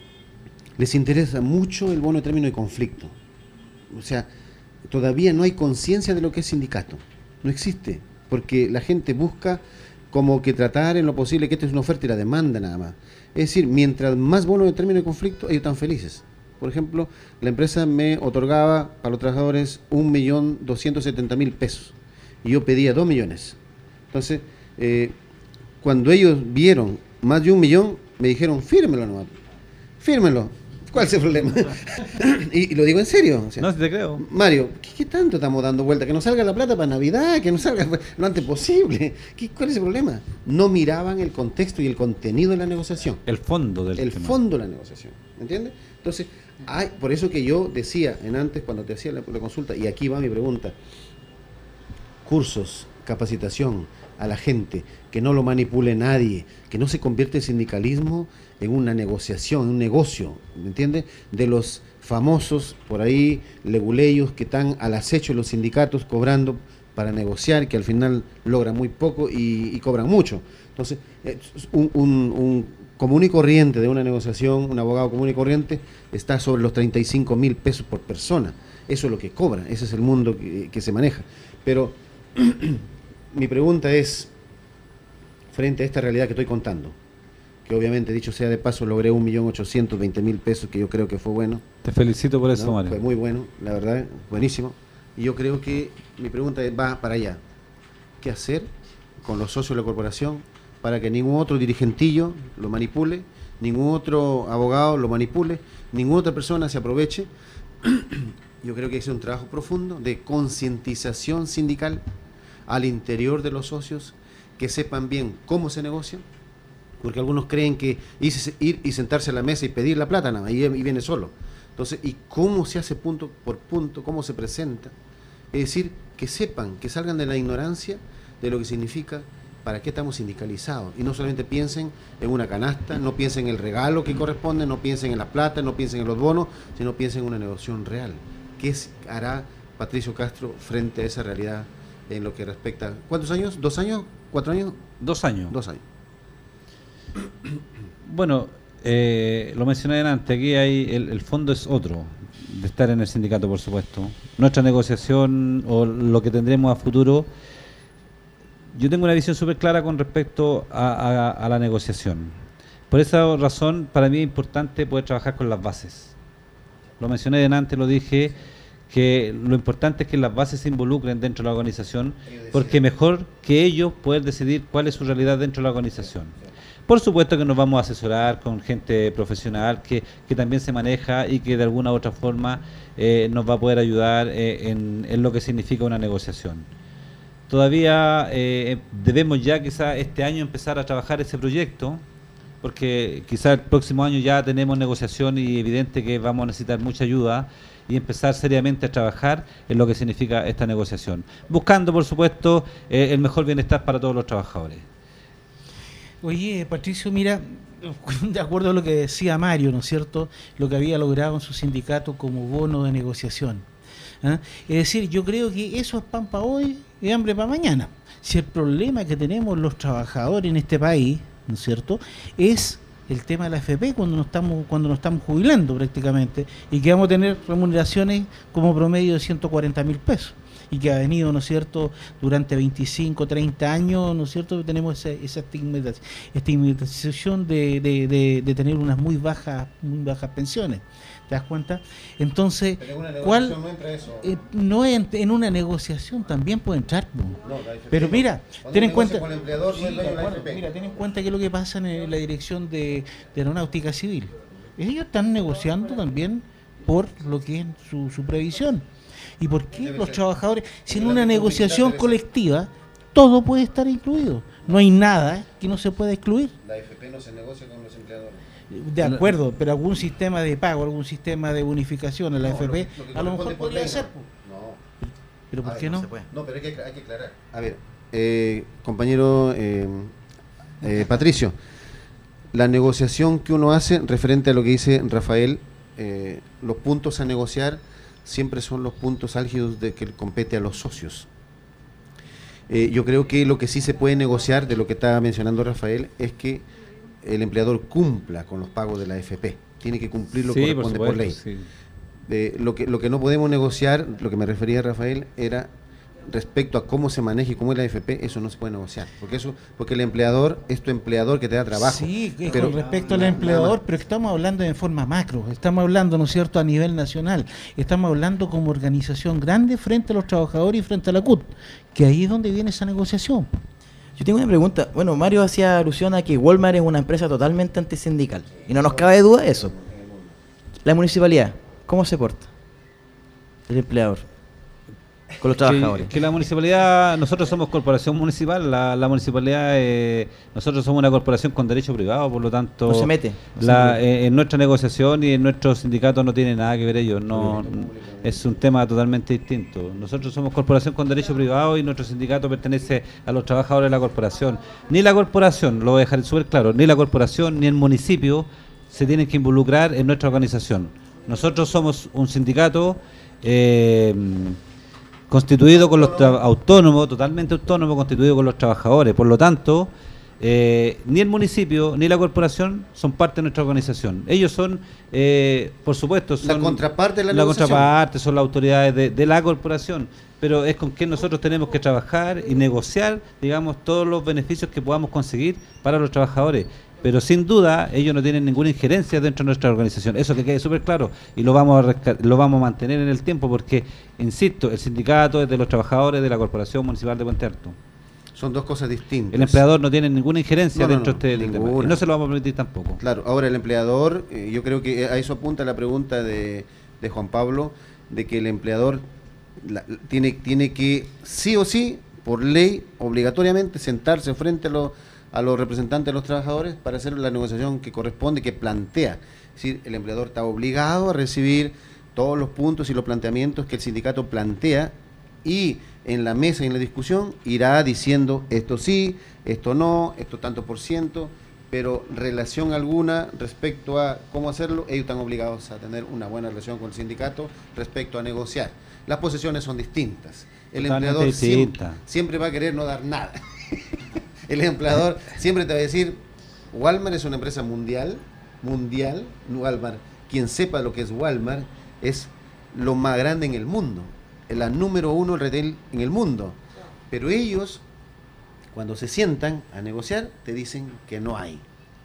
les interesa mucho el bono de término de conflicto. O sea, todavía no hay conciencia de lo que es sindicato, no existe. Porque la gente busca como que tratar en lo posible que esta es una oferta y la demanda nada más. Es decir, mientras más bono de término de conflicto, ellos están felices. Por ejemplo, la empresa me otorgaba para los trabajadores un millón doscientos setenta mil pesos y yo pedía dos millones. Entonces, eh, cuando ellos vieron más de un millón, me dijeron, fírmelo nomás, fírmelo. ¿Cuál es el problema? y, y lo digo en serio. O sea, no, si te creo. Mario, ¿qué, ¿qué tanto estamos dando vuelta? Que nos salga la plata para Navidad, que nos salga lo antes posible. ¿Qué, ¿Cuál es el problema? No miraban el contexto y el contenido de la negociación. El fondo del El tema. fondo de la negociación. ¿Me entiendes? Entonces, hay, por eso que yo decía en antes, cuando te hacía la, la consulta, y aquí va mi pregunta, cursos, capacitación a la gente, que no lo manipule nadie, que no se convierte el sindicalismo en una negociación, en un negocio, ¿me entiendes? De los famosos por ahí leguleyos que están al acecho de los sindicatos cobrando para negociar, que al final logran muy poco y, y cobran mucho. Entonces, un, un, un común y corriente de una negociación, un abogado común y corriente, está sobre los treinta y cinco mil pesos por persona. Eso es lo que cobra, ese es el mundo que, que se maneja. Pero mi pregunta es, frente a esta realidad que estoy contando, que obviamente, dicho sea de paso, logré un millón ochocientos veinte mil pesos, que yo creo que fue bueno. Te felicito por eso, ¿no? Mario. Fue muy bueno, la verdad, buenísimo. Y yo creo que mi pregunta va para allá. ¿Qué hacer con los socios de la corporación para que ningún otro dirigentillo lo manipule, ningún otro abogado lo manipule, ninguna otra persona se aproveche? Yo creo que es un trabajo profundo de concientización sindical al interior de los socios, que sepan bien cómo se negocia, porque algunos creen que ir y sentarse a la mesa y pedir la plata, nada, y, y viene solo. Entonces, ¿y cómo se hace punto por punto? ¿Cómo se presenta? Es decir, que sepan, que salgan de la ignorancia de lo que significa para qué estamos sindicalizados. Y no solamente piensen en una canasta, no piensen en el regalo que corresponde, no piensen en la plata, no piensen en los bonos, sino piensen en una negociación real. ¿Qué hará Patricio Castro frente a esa realidad en lo que respecta? ¿Cuántos años? ¿Dos años? ¿Cuatro años? Dos años. Dos años. Bueno, eh, lo mencioné antes, aquí hay el, el fondo es otro, de estar en el sindicato, por supuesto. Nuestra negociación o lo que tendremos a futuro, yo tengo una visión súper clara con respecto a, a, a la negociación. Por esa razón, para mí es importante poder trabajar con las bases. Lo mencioné antes, lo dije, que lo importante es que las bases se involucren dentro de la organización, porque mejor que ellos poder decidir cuál es su realidad dentro de la organización. Por supuesto que nos vamos a asesorar con gente profesional que, que también se maneja y que de alguna u otra forma eh, nos va a poder ayudar eh, en, en lo que significa una negociación. Todavía eh, debemos ya quizá este año empezar a trabajar ese proyecto, porque quizá el próximo año ya tenemos negociación y evidente que vamos a necesitar mucha ayuda y empezar seriamente a trabajar en lo que significa esta negociación, buscando por supuesto eh, el mejor bienestar para todos los trabajadores. Oye, Patricio, mira, de acuerdo a lo que decía Mario, ¿no es cierto?, lo que había logrado en su sindicato como bono de negociación. ¿Ah? Es decir, yo creo que eso es pan para hoy y hambre para mañana. Si el problema que tenemos los trabajadores en este país, ¿no es cierto?, es el tema de la A F P cuando nos estamos cuando nos estamos jubilando prácticamente y que vamos a tener remuneraciones como promedio de ciento cuarenta mil pesos y que ha venido, ¿no es cierto?, durante veinticinco, treinta años, ¿no es cierto?, tenemos esa, esa estigmatización, estigmatización de, de, de, de tener unas muy bajas muy bajas pensiones. ¿Te das cuenta? Entonces, ¿cuál no entra eso? Eh, no en, en una negociación también puede entrar. ¿No? No, pero mira, ten en cuenta, con el empleador, sí, no acuerdo, mira, ten en cuenta que es lo que pasa en la dirección de, de aeronáutica civil. Ellos están negociando también por lo que es su, su previsión. ¿Y por qué los trabajadores, si en una negociación colectiva, todo puede estar incluido? No hay nada que no se pueda excluir. La A F P no se negocia con los empleadores. De acuerdo, pero algún sistema de pago, algún sistema de bonificación en la no, A F P, lo, lo a lo mejor podría ley, ser. No. ¿Pero por ver, qué no? No, no, pero hay que, hay que aclarar. A ver, eh, compañero eh, eh, Patricio, la negociación que uno hace referente a lo que dice Rafael, eh, los puntos a negociar siempre son los puntos álgidos de que compete a los socios. Eh, yo creo que lo que sí se puede negociar de lo que estaba mencionando Rafael es que el empleador cumpla con los pagos de la A F P, tiene que cumplir lo que sí, corresponde por, supuesto, por ley. Sí. Eh, lo que lo que no podemos negociar, lo que me refería Rafael, era respecto a cómo se maneja y cómo es la A F P, eso no se puede negociar, porque eso porque el empleador es tu empleador que te da trabajo. Sí, pero, con respecto al empleador, pero estamos hablando de forma macro, estamos hablando, ¿no es cierto?, a nivel nacional, estamos hablando como organización grande frente a los trabajadores y frente a la C U T, que ahí es donde viene esa negociación. Yo tengo una pregunta. Bueno, Mario hacía alusión a que Walmart es una empresa totalmente antisindical. Y no nos cabe duda de eso. La municipalidad, ¿cómo se porta? El empleador con los trabajadores. Que, que la municipalidad, nosotros somos corporación municipal, la, la municipalidad, eh, nosotros somos una corporación con derecho privado, por lo tanto... No se mete. No la, se mete. Eh, en nuestra negociación y en nuestro sindicato no tiene nada que ver ellos, no, es un tema totalmente distinto. Nosotros somos corporación con derecho privado y nuestro sindicato pertenece a los trabajadores de la corporación. Ni la corporación, lo voy a dejar súper claro, ni la corporación ni el municipio se tienen que involucrar en nuestra organización. Nosotros somos un sindicato... Eh, constituido con los autónomos, totalmente autónomo, constituido con los trabajadores. Por lo tanto, eh, ni el municipio ni la corporación son parte de nuestra organización. Ellos son, eh, por supuesto, son la contraparte de la, la contraparte, son las autoridades de, de la corporación, pero es con quien nosotros tenemos que trabajar y negociar, digamos, todos los beneficios que podamos conseguir para los trabajadores. pero sin duda ellos no tienen ninguna injerencia dentro de nuestra organización, eso que quede súper claro, y lo vamos a resca- lo vamos a mantener en el tiempo, porque, insisto, el sindicato es de los trabajadores de la Corporación Municipal de Puente Alto. Son dos cosas distintas. El empleador no tiene ninguna injerencia No, no, dentro no, de este tema, ninguna. y no se lo vamos a permitir tampoco. Claro, ahora el empleador, eh, yo creo que a eso apunta la pregunta de, de Juan Pablo, de que el empleador la- tiene, tiene que, sí o sí, por ley, obligatoriamente, sentarse frente a los, a los representantes de los trabajadores para hacer la negociación que corresponde, que plantea. Es decir, el empleador está obligado a recibir todos los puntos y los planteamientos que el sindicato plantea, y en la mesa y en la discusión irá diciendo esto sí, esto no, esto tanto por ciento, pero relación alguna respecto a cómo hacerlo, ellos están obligados a tener una buena relación con el sindicato respecto a negociar. Las posiciones son distintas. El Totalmente empleador siempre, distinta. siempre va a querer no dar nada. El empleador siempre te va a decir, Walmart es una empresa mundial, mundial, Walmart, quien sepa lo que es Walmart, es lo más grande en el mundo, es la número uno en retail en el mundo, pero ellos, cuando se sientan a negociar, te dicen que no hay,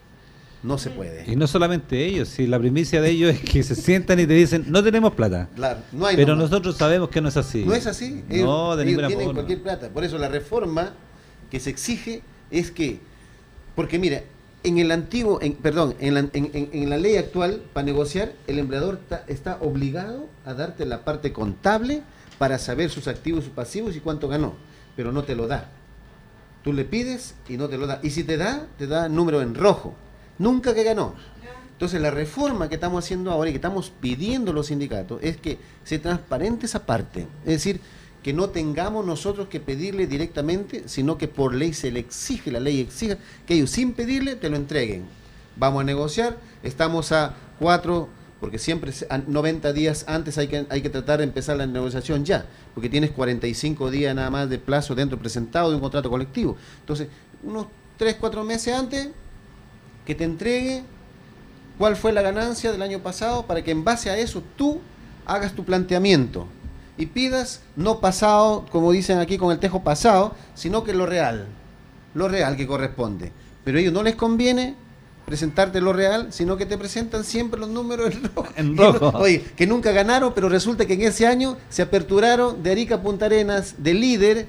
no se puede. Y no solamente ellos, si la primicia de ellos es que se sientan y te dicen, no tenemos plata. Claro, no hay Pero nomás. nosotros sabemos que no es así. No es así. Ellos, No, de ellos ninguna tienen forma. cualquier plata. Por eso la reforma que se exige es que, porque mira, en el antiguo, en, perdón, en la, en, en- en la ley actual, para negociar, el empleador está, está obligado a darte la parte contable para saber sus activos, sus pasivos y cuánto ganó, pero no te lo da. Tú le pides y no te lo da. Y si te da, te da número en rojo. Nunca que ganó. Entonces la reforma que estamos haciendo ahora y que estamos pidiendo los sindicatos es que se transparente esa parte. Es decir, que no tengamos nosotros que pedirle directamente, sino que por ley se le exige, la ley exige que ellos sin pedirle te lo entreguen. Vamos a negociar, estamos a cuatro, porque siempre se- a noventa días antes hay que, hay que tratar de empezar la negociación ya, porque tienes cuarenta y cinco días nada más de plazo dentro presentado de un contrato colectivo. Entonces, unos tres, cuatro meses antes, que te entregue cuál fue la ganancia del año pasado para que en base a eso tú hagas tu planteamiento y pidas no pasado, como dicen aquí con el tejo pasado, sino que lo real, lo real que corresponde. Pero a ellos no les conviene presentarte lo real, sino que te presentan siempre los números en rojo. En Y no- rojo. oye, que nunca ganaron, pero resulta que en ese año se aperturaron de Arica a Punta Arenas, de líder,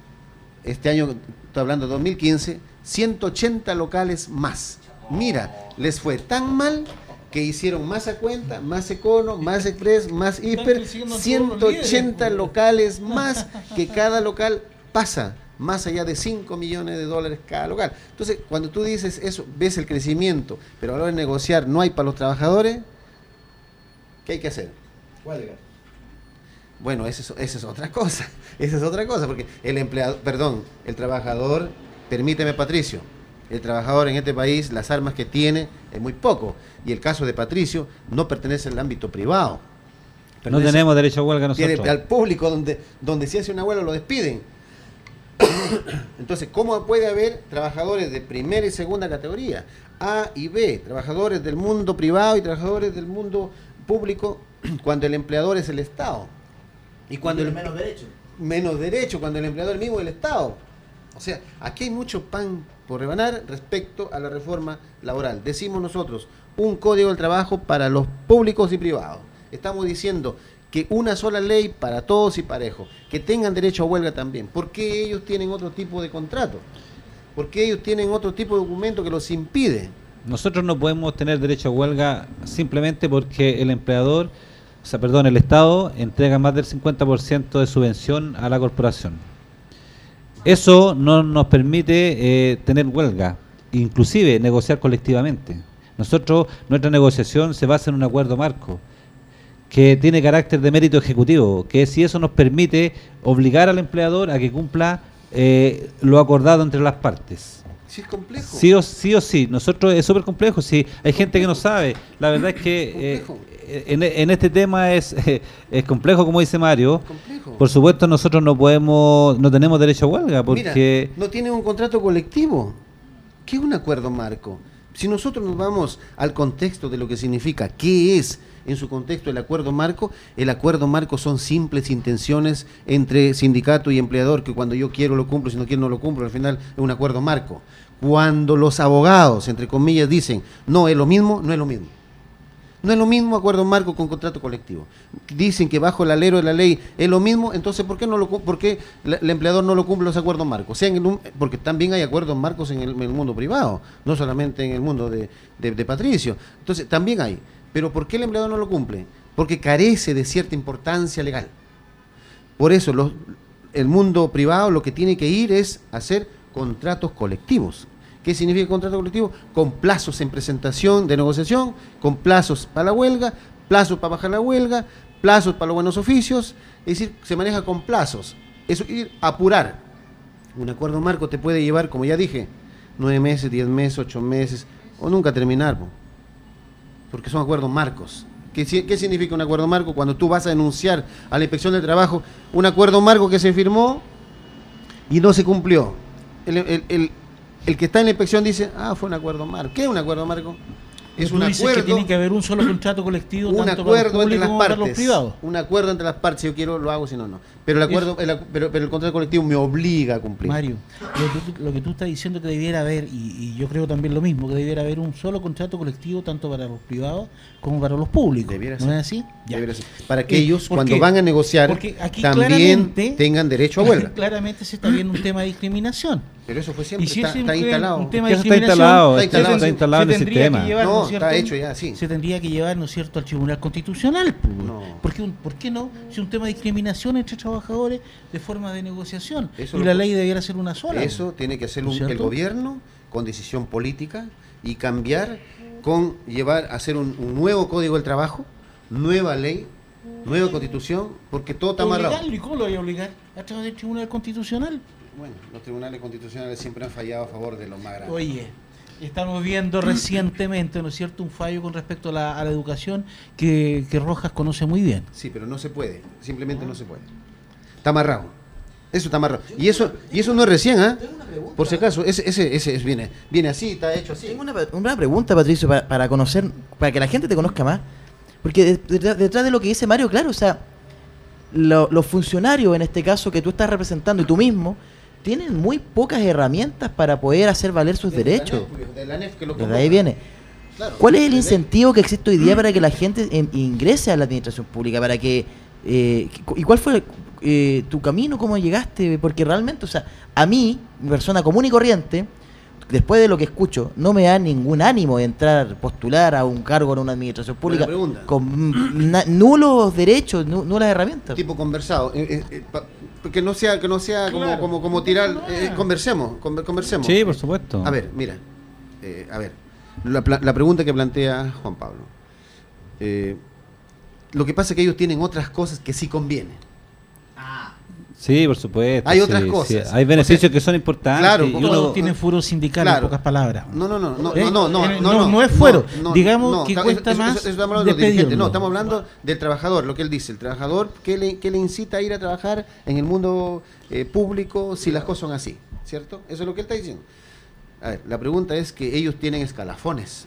este año, estoy hablando de dos mil quince, ciento ochenta locales más. Mira, les fue tan mal que hicieron más a cuenta, más econo, más express, más hiper, creciendo todos los ciento ochenta líderes, locales más, que cada local pasa más allá de cinco millones de dólares cada local. Entonces, cuando tú dices eso, ves el crecimiento, pero a la hora de negociar no hay para los trabajadores, ¿qué hay que hacer? Bueno, esa es, esa es otra cosa, esa es otra cosa, porque el empleado, perdón, el trabajador, permíteme Patricio, el trabajador en este país, las armas que tiene es muy poco, y el caso de Patricio no pertenece al ámbito privado. No Pertenece- tenemos derecho a huelga tiene nosotros. al público donde, donde si hace una huelga lo despiden. Entonces, ¿cómo puede haber trabajadores de primera y segunda categoría? A y B, trabajadores del mundo privado y trabajadores del mundo público, cuando el empleador es el Estado. Y cuando el, menos derechos. menos derecho, cuando el empleador mismo es el Estado. O sea, aquí hay mucho pan por rebanar respecto a la reforma laboral. Decimos nosotros, un código del trabajo para los públicos y privados. Estamos diciendo que una sola ley para todos y parejo, que tengan derecho a huelga también. ¿Por qué ellos tienen otro tipo de contrato? ¿Por qué ellos tienen otro tipo de documento que los impide? Nosotros no podemos tener derecho a huelga simplemente porque el empleador, o sea, perdón, el Estado entrega más del cincuenta por ciento de subvención a la corporación. Eso no nos permite eh, tener huelga, inclusive negociar colectivamente. Nosotros, nuestra negociación se basa en un acuerdo marco que tiene carácter de mérito ejecutivo, que si eso nos permite obligar al empleador a que cumpla eh, lo acordado entre las partes. Sí, es complejo. Sí o sí, o sí. Nosotros es súper complejo. Sí, hay gente que no sabe. La verdad es que eh, Complejo. en, en este tema es, eh, es complejo, como dice Mario. Complejo. Por supuesto, nosotros no podemos, no tenemos derecho a huelga porque Mira, no tienen un contrato colectivo. ¿Qué es un acuerdo marco? Si nosotros nos vamos al contexto de lo que significa, ¿qué es en su contexto el acuerdo marco, el acuerdo marco son simples intenciones entre sindicato y empleador, que cuando yo quiero lo cumplo, si no quiero no lo cumplo, al final es un acuerdo marco. Cuando los abogados, entre comillas, dicen, no es lo mismo, no es lo mismo. No es lo mismo acuerdo marco con contrato colectivo. Dicen que bajo el alero de la ley es lo mismo, entonces ¿por qué no lo por qué la, el empleador no lo cumple los acuerdos marcos? O sea, en el, porque también hay acuerdos marcos en el, en el mundo privado, no solamente en el mundo de, de, de Patricio. Entonces, también hay. Pero ¿por qué el empleador no lo cumple? Porque carece de cierta importancia legal. Por eso los, el mundo privado lo que tiene que ir es hacer contratos colectivos. ¿Qué significa contrato colectivo? Con plazos en presentación de negociación, con plazos para la huelga, plazos para bajar la huelga, plazos para los buenos oficios, es decir, se maneja con plazos. Eso ir a apurar. Un acuerdo marco te puede llevar, como ya dije, nueve meses, diez meses, ocho meses, o nunca terminar, porque son acuerdos marcos. ¿Qué, ¿Qué significa un acuerdo marco? Cuando tú vas a denunciar a la Inspección del Trabajo un acuerdo marco que se firmó y no se cumplió. El, el, el, el que está en la inspección dice, ah, fue un acuerdo marco. ¿Qué es un acuerdo marco? Es un acuerdo, que tiene que haber un solo contrato colectivo, un tanto acuerdo para los entre las públicos como para los partes, privados. un acuerdo entre las partes, si yo quiero lo hago, si no, no. Pero el acuerdo, el, pero, pero el contrato colectivo me obliga a cumplir. Mario, lo que, lo que tú estás diciendo que debiera haber, y, y yo creo también lo mismo, que debiera haber un solo contrato colectivo tanto para los privados como para los públicos. Debiera ¿No ser. es así? Ya. Debiera ser. Para que Eh, ellos, ¿por cuando qué? van a negociar, Porque aquí también claramente- tengan derecho a huelga. Claramente se está viendo un tema de discriminación. Pero eso fue siempre, Y si está, ese está un- instalado. un tema Que de eso está discriminación, instalado, está eso instalado, está se- instalado en se el tendría sistema. que llevar, No, ¿no es está cierto? hecho ya, sí. Se tendría que llevar, ¿no es cierto?, al Tribunal Constitucional. Pues. No. ¿Por qué, un- ¿Por qué no? Si un tema de discriminación entre trabajadores de forma de negociación. Eso y lo- la ley debiera ser una sola. Eso tiene que hacer un- ¿Cierto? el gobierno con decisión política y cambiar con llevar a hacer un, un nuevo código del trabajo, nueva ley, nueva constitución, porque todo está amarrado. Obligarlo, ¿y cómo lo voy a obligar? A través del Tribunal Constitucional. Bueno, los tribunales constitucionales siempre han fallado a favor de los más grandes. Oye, estamos viendo recientemente, ¿no es cierto?, un fallo con respecto a la, a la educación que, que Rojas conoce muy bien. Sí, pero no se puede, simplemente no se puede. Está amarrado. Eso está amarrado. Y eso y eso no es recién, ¿ah? Por si acaso, ese ese ese es- viene viene así, está hecho así. Tengo una, una pregunta, Patricio, para, para conocer, para que la gente te conozca más. Porque de- detrás, detrás de lo que dice Mario, claro, o sea, lo- los funcionarios, en este caso, que tú estás representando y tú mismo, tienen muy pocas herramientas para poder hacer valer sus Desde la derechos. NEF, desde la NEF que lo Desde convoca. ahí viene. Claro, ¿Cuál es el desde- incentivo que existe hoy día para que la gente em, ingrese a la administración pública? Para que eh, ¿y cuál fue eh, tu camino? ¿Cómo llegaste? Porque realmente, o sea, a mí, persona común y corriente, después de lo que escucho, no me da ningún ánimo de entrar, postular a un cargo en una administración pública Buena pregunta. con na- nulos derechos, nu- nulas herramientas. tipo conversado, eh, eh, eh, pa- que no sea que no sea como Claro. como como tirar, eh, conversemos, conver- conversemos. Sí, por supuesto. A ver, mira, eh, a ver, la, pla- la pregunta que plantea Juan Pablo. Eh, lo que pasa es que ellos tienen otras cosas que sí convienen. Sí, por supuesto. Hay sí, otras sí. cosas. Hay beneficios O sea, que son importantes. claro, y porque uno- Todos tienen furo sindical, Claro. en pocas palabras. No, no, no, no, ¿Eh? no, no, no, Eh, no, no, no es fuero. no, Digamos no, que está- cuesta eso- más eso- eso estamos hablando del dirigente. despedirlo. No, estamos hablando del trabajador, lo que él dice. El trabajador, ¿qué le, qué le incita a ir a trabajar en el mundo eh, público si las cosas son así? ¿Cierto? Eso es lo que él está diciendo. A ver, la pregunta es que ellos tienen escalafones.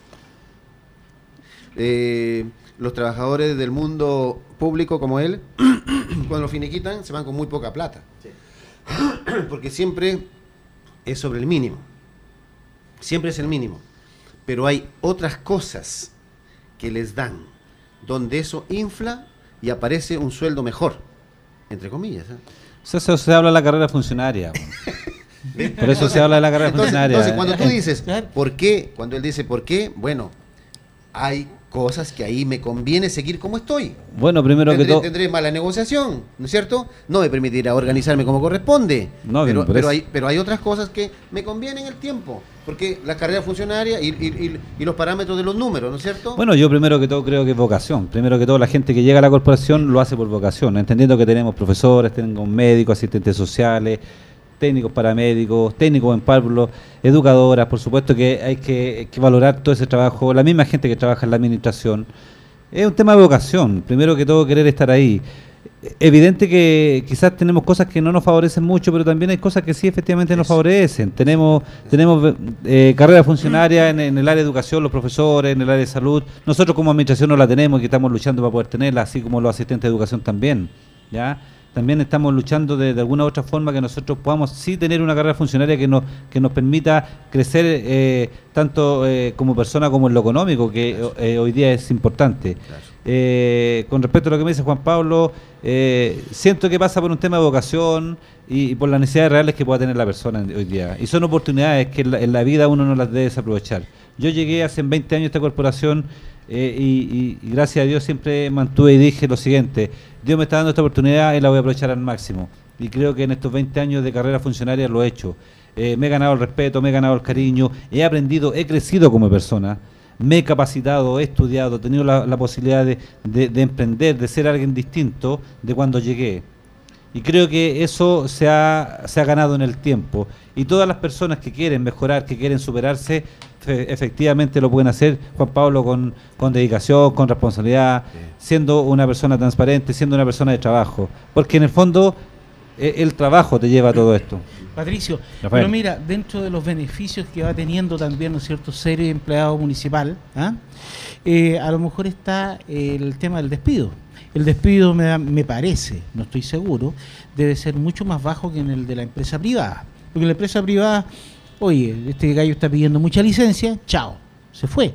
Eh, los trabajadores del mundo público como él, cuando lo finiquitan, se van con muy poca plata. Porque siempre es sobre el mínimo. Siempre es el mínimo. Pero hay otras cosas que les dan, donde eso infla y aparece un sueldo mejor, entre comillas. ¿eh? O sea, Eso se habla de la carrera funcionaria. Por eso se habla de la carrera Entonces, funcionaria. entonces, cuando tú Eh, dices, ¿por qué? Cuando él dice, ¿por qué? Bueno, hay cosas que ahí me conviene seguir como estoy. Bueno, primero que Tendré, todo. tendré mala negociación, ¿no es cierto? No me permitirá organizarme como corresponde. No, pero, por pero, eso. hay, pero hay otras cosas que me convienen el tiempo. Porque la carrera funcionaria y, y- y- y los parámetros de los números, ¿no es cierto? Bueno, yo primero que todo creo que es vocación. Primero que todo, la gente que llega a la corporación lo hace por vocación, entendiendo que tenemos profesores, tenemos médicos, asistentes sociales, técnicos paramédicos, técnicos en párvulos, educadoras, por supuesto que hay que, hay que valorar todo ese trabajo, la misma gente que trabaja en la administración. Es un tema de vocación, primero que todo querer estar ahí. evidente que quizás tenemos cosas que no nos favorecen mucho, pero también hay cosas que sí efectivamente nos favorecen. Tenemos tenemos eh, carrera funcionaria en, en el área de educación, los profesores, en el área de salud. Nosotros como administración no la tenemos y que estamos luchando para poder tenerla, así como los asistentes de educación también, ¿ya? También estamos luchando de, de alguna u otra forma que nosotros podamos sí tener una carrera funcionaria que nos que nos permita crecer eh, tanto eh, como persona como en lo económico, que eh, hoy día es importante. Claro. Eh, con respecto a lo que me dice Juan Pablo, eh, siento que pasa por un tema de vocación y, y por las necesidades reales que pueda tener la persona hoy día. Y son oportunidades que en la, en la vida uno no las debe desaprovechar. Yo llegué hace veinte años a esta corporación eh, y, y, y gracias a Dios siempre mantuve y dije lo siguiente: Dios me está dando esta oportunidad y la voy a aprovechar al máximo. Y creo que en estos veinte años de carrera funcionaria lo he hecho. Eh, me he ganado el respeto, me he ganado el cariño, he aprendido, he crecido como persona, me he capacitado, he estudiado, he tenido la, la posibilidad de, de, de emprender, de ser alguien distinto de cuando llegué. Y creo que eso se ha, se ha ganado en el tiempo. Y todas las personas que quieren mejorar, que quieren superarse, fe, efectivamente lo pueden hacer, Juan Pablo, con, con dedicación, con responsabilidad, sí, siendo una persona transparente, siendo una persona de trabajo. Porque en el fondo eh, el trabajo te lleva a todo esto. Patricio, Rafael. Pero mira, dentro de los beneficios que va teniendo también, ¿no es cierto?, ser empleado municipal, ¿ah? eh, a lo mejor está eh, el tema del despido. El despido me, da, me parece, no estoy seguro, debe ser mucho más bajo que en el de la empresa privada. Porque en la empresa privada, oye, este gallo está pidiendo mucha licencia, chao, se fue.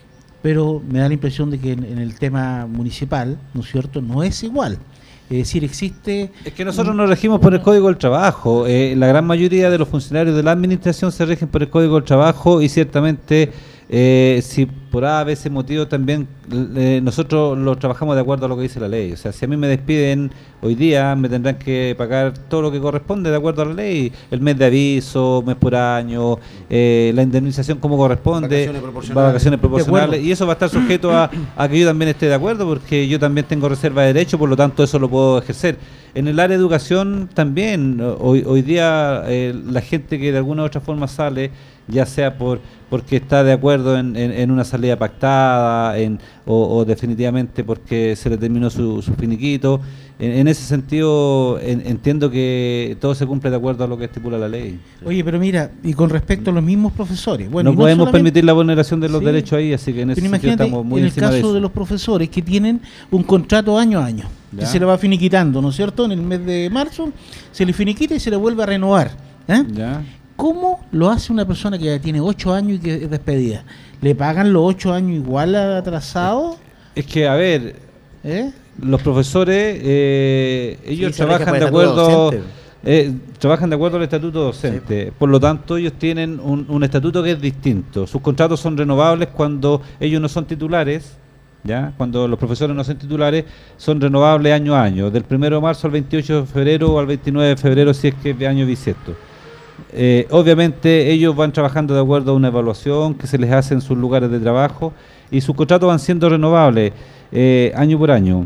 Pero me da la impresión de que en, en el tema municipal, ¿no es cierto?, no es igual. Es decir, existe... Es que nosotros nos regimos por el Código del Trabajo. Eh, la gran mayoría de los funcionarios de la administración se rigen por el Código del Trabajo y ciertamente... Eh, si por A veces motivo también eh, nosotros lo trabajamos de acuerdo a lo que dice la ley. O sea, si a mí me despiden hoy día, me tendrán que pagar todo lo que corresponde de acuerdo a la ley, el mes de aviso, mes por año, eh, la indemnización como corresponde, vacaciones proporcionales, vacaciones proporcionales, y eso va a estar sujeto a, a que yo también esté de acuerdo, porque yo también tengo reserva de derecho, por lo tanto eso lo puedo ejercer. En el área de educación también, hoy, hoy día eh, la gente que de alguna u otra forma sale, ya sea por porque está de acuerdo en, en, en una salida pactada en, o, o definitivamente porque se le terminó su, su finiquito, en, en ese sentido en, entiendo que todo se cumple de acuerdo a lo que estipula la ley. Oye, pero mira, y con respecto a los mismos profesores, bueno, no, no podemos solamente, permitir la vulneración de los sí, derechos ahí, así que en ese sentido estamos muy en el encima caso de eso. de los profesores que tienen un contrato año a año, ¿Ya? que se le va finiquitando, ¿no es cierto?, en el mes de marzo se le finiquita y se le vuelve a renovar, ¿eh? ¿Ya? ¿Cómo lo hace una persona que ya tiene ocho años y que es despedida? ¿Le pagan los ocho años igual al atrasado? Es que, a ver, ¿Eh? los profesores, eh, ellos Sí, se rige trabajan por de el estatuto acuerdo docente. eh, trabajan de acuerdo al estatuto docente. Sí. Por lo tanto, ellos tienen un, un estatuto que es distinto. Sus contratos son renovables cuando ellos no son titulares. ¿Ya? Cuando los profesores no son titulares, son renovables año a año, del primero de marzo al veintiocho de febrero o al veintinueve de febrero si es que es de año bisiesto. Eh, obviamente ellos van trabajando de acuerdo a una evaluación que se les hace en sus lugares de trabajo y sus contratos van siendo renovables eh, año por año.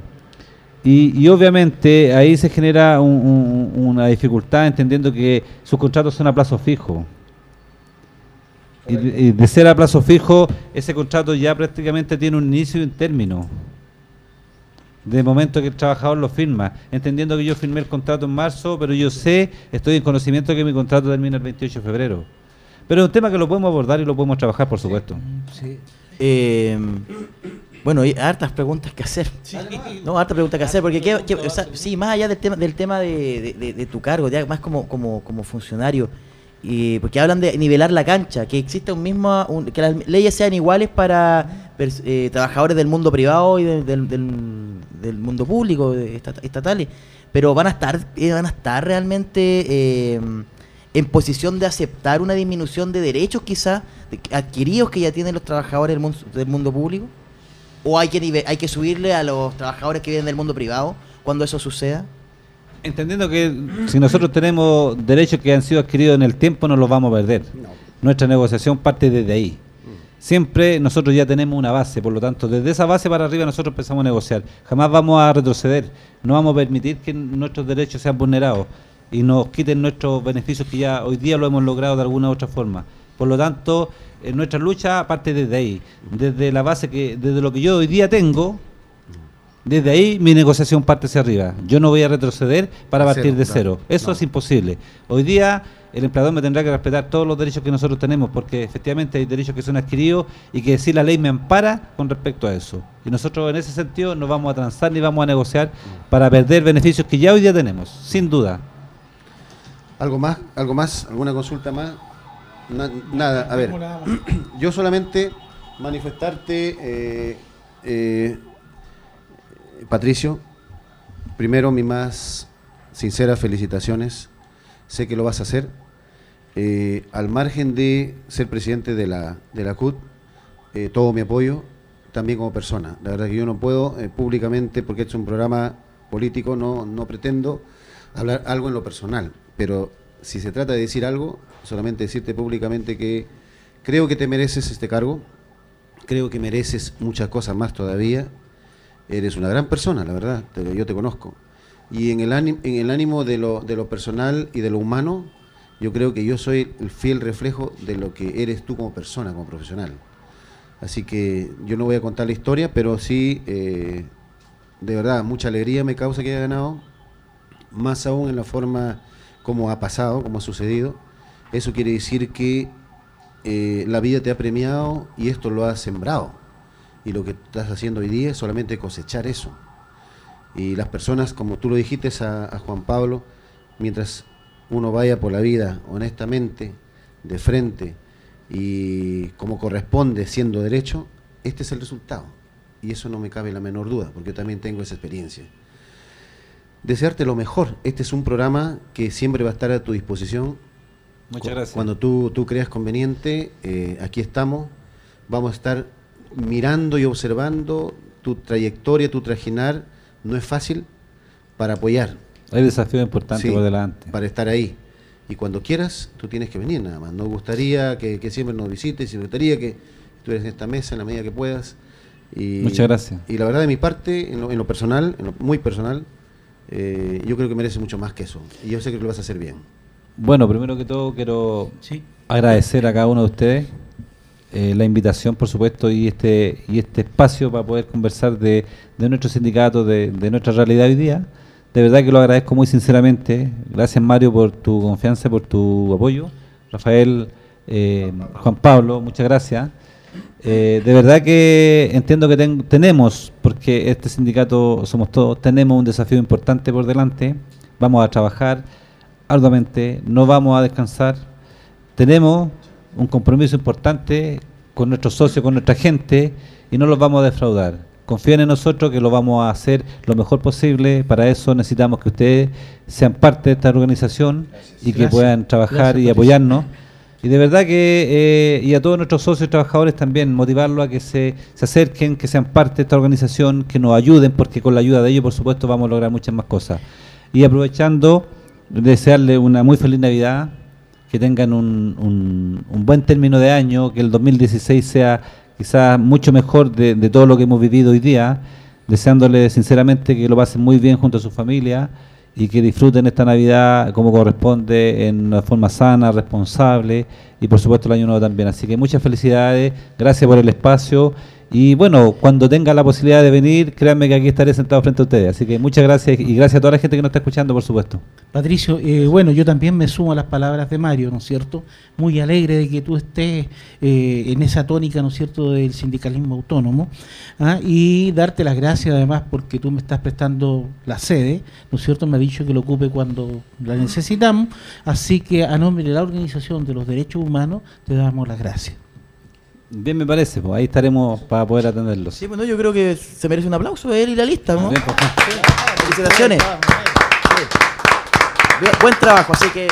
Y, y obviamente ahí se genera un, un, una dificultad entendiendo que sus contratos son a plazo fijo. Y de, y de ser a plazo fijo, ese contrato ya prácticamente tiene un inicio y un término. De momento que el trabajador lo firma, entendiendo que yo firmé el contrato en marzo, pero yo sé, estoy en conocimiento de que mi contrato termina el veintiocho de febrero. Pero es un tema que lo podemos abordar y lo podemos trabajar, por supuesto. Sí. Eh, bueno, hay hartas preguntas que hacer. Sí. No, hartas preguntas que hacer, porque qué, qué, o sea, sí, más allá del tema del tema de, de, de, de tu cargo, ya más como como como funcionario, y porque hablan de nivelar la cancha, que exista un mismo, un, que las leyes sean iguales para eh, trabajadores del mundo privado y de, del, del, del mundo público, de estat, estatales, pero van a estar eh, van a estar realmente eh, en posición de aceptar una disminución de derechos quizás adquiridos que ya tienen los trabajadores del mundo, del mundo público, o hay que nive hay que subirle a los trabajadores que vienen del mundo privado cuando eso suceda. Entendiendo que si nosotros tenemos derechos que han sido adquiridos en el tiempo, no los vamos a perder. No. Nuestra negociación parte desde ahí. Siempre nosotros ya tenemos una base, por lo tanto, desde esa base para arriba nosotros empezamos a negociar. Jamás vamos a retroceder, no vamos a permitir que nuestros derechos sean vulnerados y nos quiten nuestros beneficios que ya hoy día lo hemos logrado de alguna u otra forma. Por lo tanto, eh, nuestra lucha parte desde ahí, desde la base que, desde lo que yo hoy día tengo, Desde ahí mi negociación parte hacia arriba. Yo no voy a retroceder para A partir cero, de claro. cero. Eso No. es imposible. Hoy día el empleador me tendrá que respetar todos los derechos que nosotros tenemos, porque efectivamente hay derechos que son adquiridos y que sí la ley me ampara con respecto a eso. Y nosotros en ese sentido no vamos a transar ni vamos a negociar para perder beneficios que ya hoy día tenemos, sin duda. ¿Algo más? ¿Algo más? ¿Alguna consulta más? Na- nada, a ver. Yo solamente manifestarte, eh, eh, Patricio, primero mis más sinceras felicitaciones. Sé que lo vas a hacer. Eh, al margen de ser presidente de la, de la C U T, eh, todo mi apoyo, también como persona. La verdad que yo no puedo eh, públicamente, porque este es un programa político, no, no pretendo hablar algo en lo personal, pero si se trata de decir algo, solamente decirte públicamente que creo que te mereces este cargo, creo que mereces muchas cosas más todavía, eres una gran persona, la verdad, te- yo te conozco. Y en el ánimo, en el ánimo de lo, de lo personal y de lo humano, yo creo que yo soy el fiel reflejo de lo que eres tú como persona, como profesional. Así que yo no voy a contar la historia, pero sí, eh, de verdad, mucha alegría me causa que haya ganado, más aún en la forma como ha pasado, como ha sucedido. Eso quiere decir que eh, la vida te ha premiado y esto lo has sembrado. Y lo que estás haciendo hoy día es solamente cosechar eso. Y las personas, como tú lo dijiste a, a Juan Pablo, mientras uno vaya por la vida honestamente, de frente y como corresponde, siendo derecho, este es el resultado. Y eso no me cabe la menor duda, porque yo también tengo esa experiencia. Desearte lo mejor. Este es un programa que siempre va a estar a tu disposición. Muchas Cu- gracias. Cuando tú, tú creas conveniente, eh, aquí estamos. Vamos a estar mirando y observando tu trayectoria, tu trajinar. No es fácil para apoyar. Hay desafíos importantes Sí, por delante. para estar ahí. Y cuando quieras, tú tienes que venir nada más. Nos gustaría que, que siempre nos visites, y me gustaría que estuvieras en esta mesa en la medida que puedas. Y, Muchas gracias. Y la verdad, de mi parte, en lo, en lo personal, en lo muy personal, eh, yo creo que merece mucho más que eso. Y yo sé que lo vas a hacer bien. Bueno, primero que todo quiero Sí. agradecer a cada uno de ustedes eh, la invitación, por supuesto, y este y este espacio para poder conversar de, de nuestro sindicato, de, de nuestra realidad hoy día. De verdad que lo agradezco muy sinceramente. Gracias, Mario, por tu confianza, por tu apoyo. Rafael, eh, Juan Pablo, muchas gracias. Eh, de verdad que entiendo que ten- tenemos, porque este sindicato somos todos, tenemos un desafío importante por delante. Vamos a trabajar arduamente, no vamos a descansar. Tenemos un compromiso importante con nuestros socios, con nuestra gente, y no los vamos a defraudar. Confíen en nosotros que lo vamos a hacer lo mejor posible. Para eso necesitamos que ustedes sean parte de esta organización y que Gracias. puedan trabajar Gracias, y Patricio. apoyarnos. Y de verdad que, eh, y a todos nuestros socios y trabajadores también, motivarlos a que se, se acerquen, que sean parte de esta organización, que nos ayuden, porque con la ayuda de ellos, por supuesto, vamos a lograr muchas más cosas. Y aprovechando, desearle una muy feliz Navidad, que tengan un, un, un buen término de año, que el dos mil dieciséis sea quizás mucho mejor de, de todo lo que hemos vivido hoy día, deseándoles sinceramente que lo pasen muy bien junto a su familia y que disfruten esta Navidad como corresponde, en una forma sana, responsable, y por supuesto el año nuevo también. Así que muchas felicidades, gracias por el espacio, y bueno, cuando tenga la posibilidad de venir, créanme que aquí estaré sentado frente a ustedes. Así que muchas gracias, y gracias a toda la gente que nos está escuchando, por supuesto. Patricio, eh, bueno, yo también me sumo a las palabras de Mario, ¿no es cierto? Muy alegre de que tú estés eh, en esa tónica, ¿no es cierto?, del sindicalismo autónomo, ¿ah? Y darte las gracias además porque tú me estás prestando la sede, ¿no es cierto? Me ha dicho que lo ocupe cuando la necesitamos, así que a nombre de la Organización de los Derechos Humanos te damos las gracias. Bien me parece, pues ahí estaremos para poder atenderlos. Sí, bueno, yo creo que se merece un aplauso él y la lista, ¿no? Bien, pues. Felicitaciones. Sí. Bien, buen trabajo, así que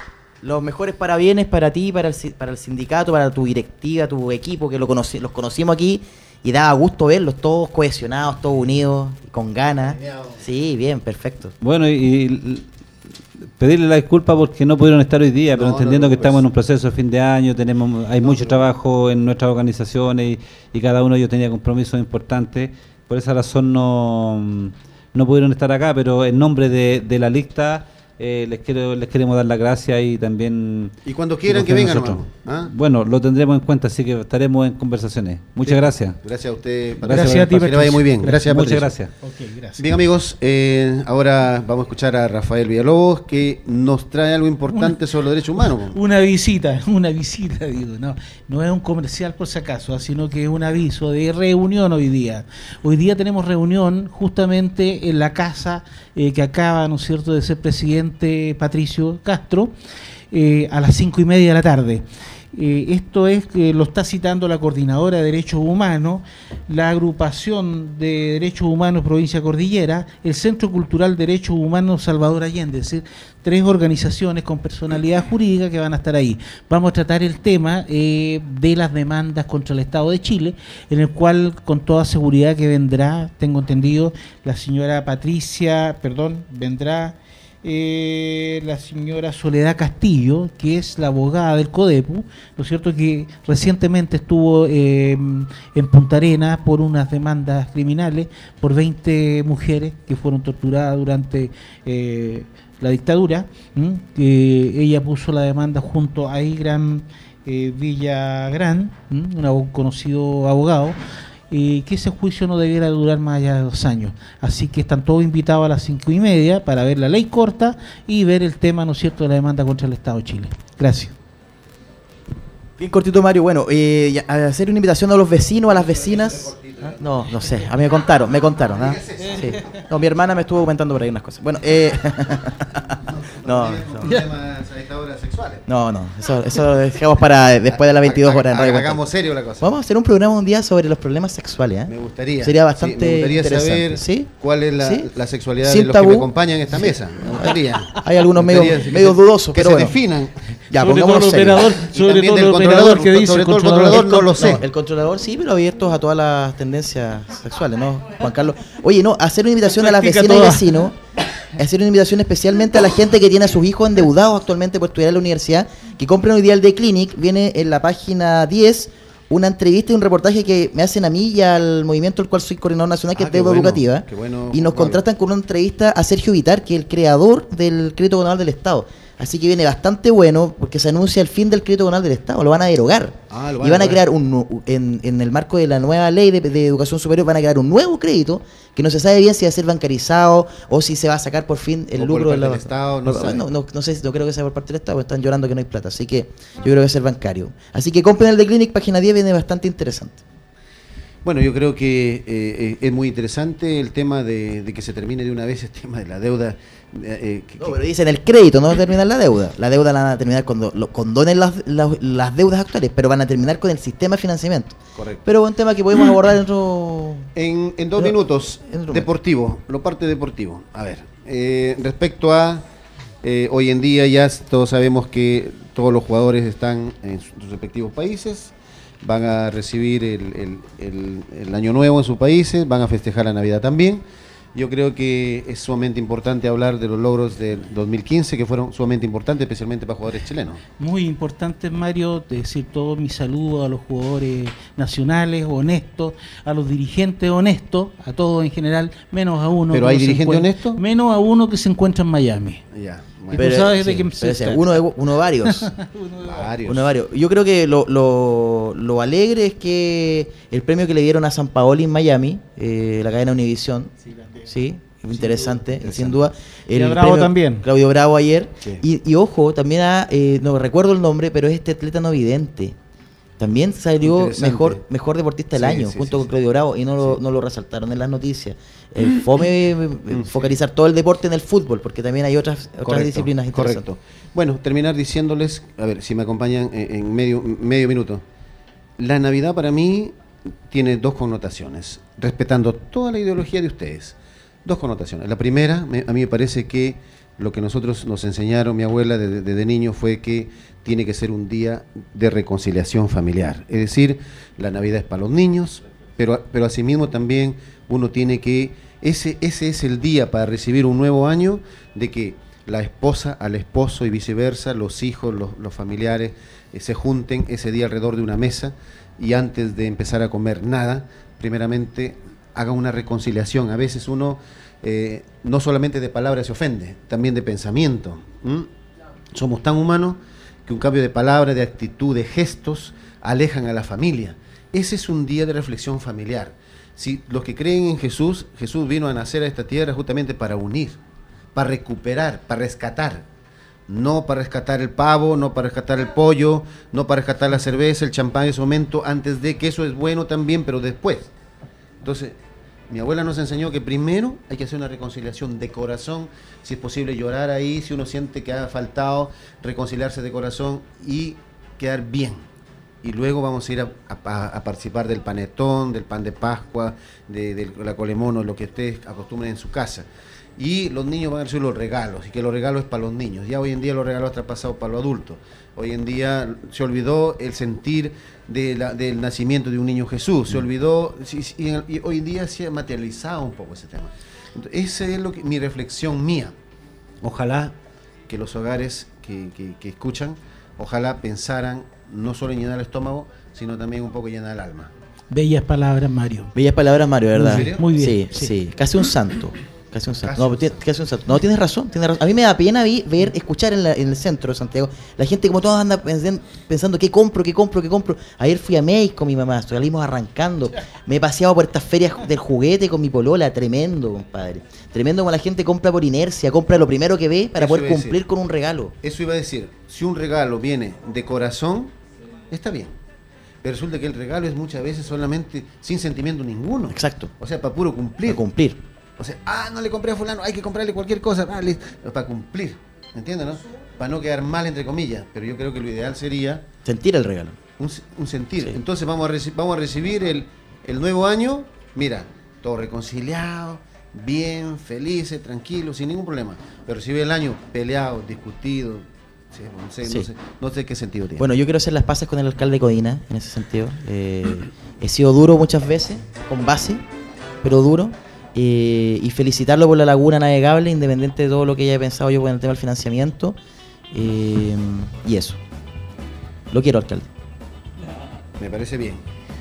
los mejores parabienes para ti, para el, si- para el sindicato, para tu directiva, tu equipo, que lo conoci- los conocimos aquí y daba gusto verlos todos cohesionados, todos unidos, con ganas. Sí, bien, perfecto. Bueno, y, y l- pedirle la disculpa porque no pudieron estar hoy día, pero No, no entendiendo te que preocupes. estamos en un proceso de fin de año, tenemos hay No mucho te trabajo en nuestras organizaciones y, y cada uno de ellos tenía compromisos importantes. Por esa razón no, no pudieron estar acá, pero en nombre de, de la lista eh, les quiero les queremos dar las gracias y también... Y cuando quieran que vengan, nosotros. ¿Ah? Bueno, lo tendremos en cuenta, así que estaremos en conversaciones. Muchas Sí. gracias. Gracias a usted. Gracias, Patricia. a ti, Que le vaya muy bien. Gracias, Muchas Patricia. gracias. Ok, gracias. Bien, amigos, eh, ahora vamos a escuchar a Rafael Villalobos, que nos trae algo importante sobre los derechos humanos. Una visita, una visita, digo, no, no es un comercial por si acaso, sino que es un aviso de reunión hoy día. Hoy día tenemos reunión justamente en la casa eh, que acaba, ¿no es cierto?, de ser presidente Patricio Castro, eh, a las cinco y media de la tarde. Eh, esto es que lo está citando la Coordinadora de Derechos Humanos, la Agrupación de Derechos Humanos Provincia Cordillera, el Centro Cultural Derechos Humanos Salvador Allende, es decir, tres organizaciones con personalidad jurídica que van a estar ahí. Vamos a tratar el tema eh, de las demandas contra el Estado de Chile, en el cual con toda seguridad que vendrá, tengo entendido, la señora Patricia, perdón, vendrá... Eh, la señora Soledad Castillo, que es la abogada del CODEPU, ¿no es cierto?, que recientemente estuvo eh, en Punta Arenas por unas demandas criminales por veinte mujeres que fueron torturadas durante eh, la dictadura, ¿m? que ella puso la demanda junto a Igran eh, Villagrán, ¿m? un abo- conocido abogado, y que ese juicio no debiera durar más allá de dos años. Así que están todos invitados a las cinco y media para ver la ley corta y ver el tema, ¿no es cierto?, de la demanda contra el Estado de Chile. Gracias. Bien cortito, Mario. Bueno, eh, ya, a hacer una invitación a los vecinos, a las vecinas. ¿Ah? No, no sé. A mí me contaron, me contaron. ¿Ah? Sí. No, mi hermana me estuvo comentando por ahí unas cosas. Bueno, eh... no, no. Problemas a esta hora sexuales. No, no, eso, eso dejamos para después de las veintidós horas en Radio Hagamos Contacto. serio la cosa. Vamos a hacer un programa un día sobre los problemas sexuales, ¿eh? Me gustaría. Sería bastante sí, me gustaría interesante. saber ¿Sí? cuál es la, ¿Sí? la sexualidad Sin de los tabú. que me acompañan en esta mesa. Me gustaría. Hay algunos Me medios, gustaría que medios se- dudosos, que pero se bueno. definan. Ya, Sobre todo pongámonos el serios. operador, Y sobre también todo del el controlador, operador que dice sobre todo el controlador. controlador, no lo sé. No, el controlador sí, pero abiertos a todas las tendencias sexuales, ¿no, Juan Carlos? Oye, no, hacer una invitación a las Practica vecinas y todas. vecinos, hacer una invitación especialmente a la gente que tiene a sus hijos endeudados actualmente por estudiar en la universidad, que compren hoy día el The Clinic. Viene en la página diez una entrevista y un reportaje que me hacen a mí y al movimiento del cual soy coordinador nacional, que Ah, es qué Deuda bueno, Educativa, qué bueno, y nos Pablo. contratan con una entrevista a Sergio Vitar, que es el creador del crédito conal del Estado. Así que viene bastante bueno porque se anuncia el fin del crédito conal del Estado, lo van a derogar. Ah, lo van y van a a crear derogar. un nu- en, en el marco de la nueva ley de, de educación superior, van a crear un nuevo crédito que no se sabe bien si va a ser bancarizado o si se va a sacar por fin el O por lucro de parte la del Estado, no no, sabe. no, no, no sé, no creo que sea por parte del Estado, porque están llorando que no hay plata, así que yo creo que va a ser bancario. Así que compren el The Clinic, página diez, viene bastante interesante. Bueno, yo creo que eh, eh, es muy interesante el tema de, de que se termine de una vez el tema de la deuda. eh, eh, que- No, que- pero dicen el crédito, no va a terminar la deuda. La deuda la van a terminar cuando lo condonen las, las, las deudas actuales, pero van a terminar con el sistema de financiamiento. Correcto. Pero es un tema que podemos abordar en otro... En, en dos Pero- minutos, en otro deportivo, lo parte deportivo. A ver, eh, respecto a eh, hoy en día ya todos sabemos que todos los jugadores están en sus respectivos países, van a recibir el, el- el- el año nuevo en sus países, van a festejar la Navidad también. Yo creo que es sumamente importante hablar de los logros del dos mil quince, que fueron sumamente importantes, especialmente para jugadores chilenos. Muy importante, Mario, decir todo mi saludo a los jugadores nacionales honestos, a los dirigentes honestos, a todos en general, menos a uno. ¿Pero que hay se dirigentes encuentra- honestos? Menos a uno que se encuentra en Miami. Ya, Y tú sabes de quién se pero ese, trata. uno, de- uno varios. varios. Uno de varios. Yo creo que lo, lo, lo alegre es que el premio que le dieron a San Paoli en Miami, eh, la cadena Univisión, sí, interesante, interesante. sin duda. Y a Bravo también. Claudio Bravo ayer. Sí. Y, y ojo, también a, eh, no recuerdo el nombre, pero es este atleta no vidente. También salió Interesante. mejor mejor deportista del Sí, año, sí, junto sí, con sí. Claudio Bravo, y no lo, Sí. no lo resaltaron en las noticias. El fome eh, focalizar todo el deporte en el fútbol, porque también hay otras, otras Correcto, disciplinas interesantes. correcto. Bueno, terminar diciéndoles, a ver, si me acompañan en, en medio, medio minuto. La Navidad para mí tiene dos connotaciones, respetando toda la ideología de ustedes. Dos connotaciones. La primera, me- a mí me parece que lo que nosotros nos enseñaron, mi abuela desde, desde niño, fue que tiene que ser un día de reconciliación familiar. Es decir, la Navidad es para los niños, pero, pero asimismo también uno tiene que, ese, ese es el día para recibir un nuevo año, de que la esposa al esposo y viceversa, los hijos, los, los familiares, eh, se junten ese día alrededor de una mesa y antes de empezar a comer nada, primeramente haga una reconciliación. A veces uno eh, no solamente de palabras se ofende, también de pensamiento. ¿Mm? Somos tan humanos que un cambio de palabra, de actitud, de gestos alejan a la familia. Ese es un día de reflexión familiar. Si los que creen en Jesús, Jesús vino a nacer a esta tierra justamente para unir, para recuperar, para rescatar. No para rescatar el pavo, no para rescatar el pollo, no para rescatar la cerveza, el champán en ese momento, antes de que eso es bueno también, pero después. Entonces, mi abuela nos enseñó que primero hay que hacer una reconciliación de corazón, si es posible llorar ahí, si uno siente que ha faltado, reconciliarse de corazón y quedar bien. Y luego vamos a ir a, a, a participar del panetón, del pan de Pascua, de, de la colemono, lo que ustedes acostumbren en su casa. Y los niños van a recibir los regalos, y que los regalos es para los niños. Ya hoy en día los regalos están traspasados para los adultos. Hoy en día se olvidó el sentir de la, del nacimiento de un niño Jesús, se olvidó, y, y, y hoy en día se ha materializado un poco ese tema. Entonces, esa es lo que, mi reflexión mía. Ojalá que los hogares que, que, que escuchan, ojalá pensaran no solo en llenar el estómago, sino también un poco llenar el alma. Bellas palabras, Mario. Bellas palabras, Mario, ¿verdad? ¿En serio? Muy bien. Sí, sí, sí, casi un santo. Casi un santo. Casi No, un tiene- santo. casi un santo. No, tienes razón, tienes razón. A mí me da pena vi- ver, escuchar en, la- en el centro de Santiago, la gente como todos anda pensen- pensando qué compro, qué compro, qué compro. Ayer fui a México con mi mamá, salimos arrancando. Me he paseado por estas ferias del juguete con mi polola, tremendo, compadre. Tremendo como la gente compra por inercia, compra lo primero que ve para Eso poder iba a cumplir decir. con un regalo. Eso iba a decir, si un regalo viene de corazón, está bien. Pero resulta que el regalo es muchas veces solamente sin sentimiento ninguno. Exacto. O sea, para puro cumplir. Para cumplir. O sea, ah, no le compré a fulano, hay que comprarle cualquier cosa, ah, listo. Para cumplir, ¿entiendes, no? Para no quedar mal, entre comillas. Pero yo creo que lo ideal sería Sentir el regalo. un, un sentir. Sí. Entonces vamos a, reci- vamos a recibir el, el nuevo año, mira, todo reconciliado, bien, felices, tranquilos, sin ningún problema. Pero recibir el año peleado, discutido, sí, no, sé, Sí. no, sé, no sé qué sentido tiene. Bueno, yo quiero hacer las paces con el alcalde de Codina, en ese sentido. Eh, he sido duro muchas veces, con base, pero duro. Eh, y felicitarlo por la laguna navegable, independiente de todo lo que haya pensado yo con el tema del financiamiento. Eh, y eso. Lo quiero, alcalde. Me parece bien.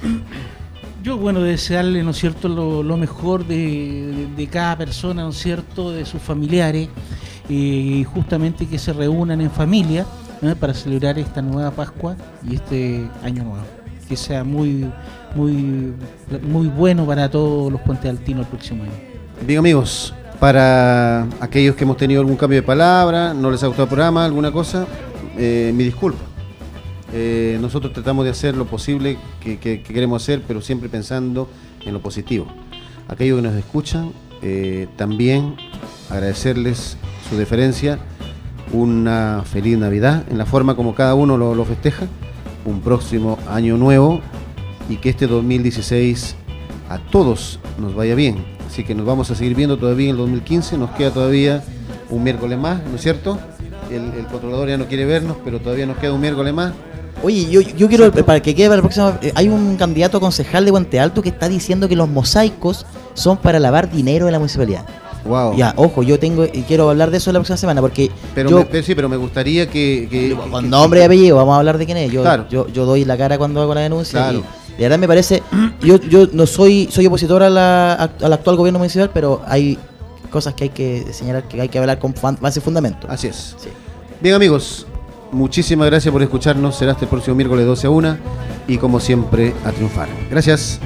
Yo, bueno, desearle, ¿no es cierto?, lo, lo mejor de, de, de cada persona, ¿no es cierto?, de sus familiares, y justamente que se reúnan en familia, ¿no?, para celebrar esta nueva Pascua y este año nuevo. Que sea muy, muy, muy bueno para todos los puentealtinos el próximo año. Bien, amigos, para aquellos que hemos tenido algún cambio de palabra, no les ha gustado el programa, alguna cosa, eh, mi disculpa. Eh, nosotros tratamos de hacer lo posible que, que- que queremos hacer, pero siempre pensando en lo positivo. Aquellos que nos escuchan, eh, también agradecerles su deferencia, una feliz Navidad en la forma como cada uno lo, lo festeja, un próximo año nuevo y que este dos mil dieciséis a todos nos vaya bien. Así que nos vamos a seguir viendo todavía en el dos mil quince, nos queda todavía un miércoles más, ¿no es cierto? El, el controlador ya no quiere vernos, pero todavía nos queda un miércoles más. Oye, yo, yo quiero, para que quede para la próxima, eh, hay un candidato a concejal de Puente Alto que está diciendo que los mosaicos son para lavar dinero de la municipalidad. Wow. Ya, ojo, yo tengo y quiero hablar de eso la próxima semana, porque Pero, yo, me- pero sí, pero me gustaría que... que- con que- nombre y apellido, vamos a hablar de quién es. Yo, Claro. yo, yo doy la cara cuando hago la denuncia. Claro. Y de verdad me parece, yo, yo no soy, soy opositor a la, a- al actual gobierno municipal, pero hay cosas que hay que señalar, que hay que hablar con fan- base y fundamento. Así es. Sí. Bien, amigos, muchísimas gracias por escucharnos. Será hasta el próximo miércoles doce a una y como siempre a triunfar. Gracias.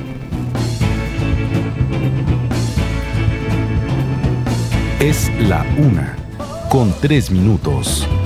Es la una, con tres minutos.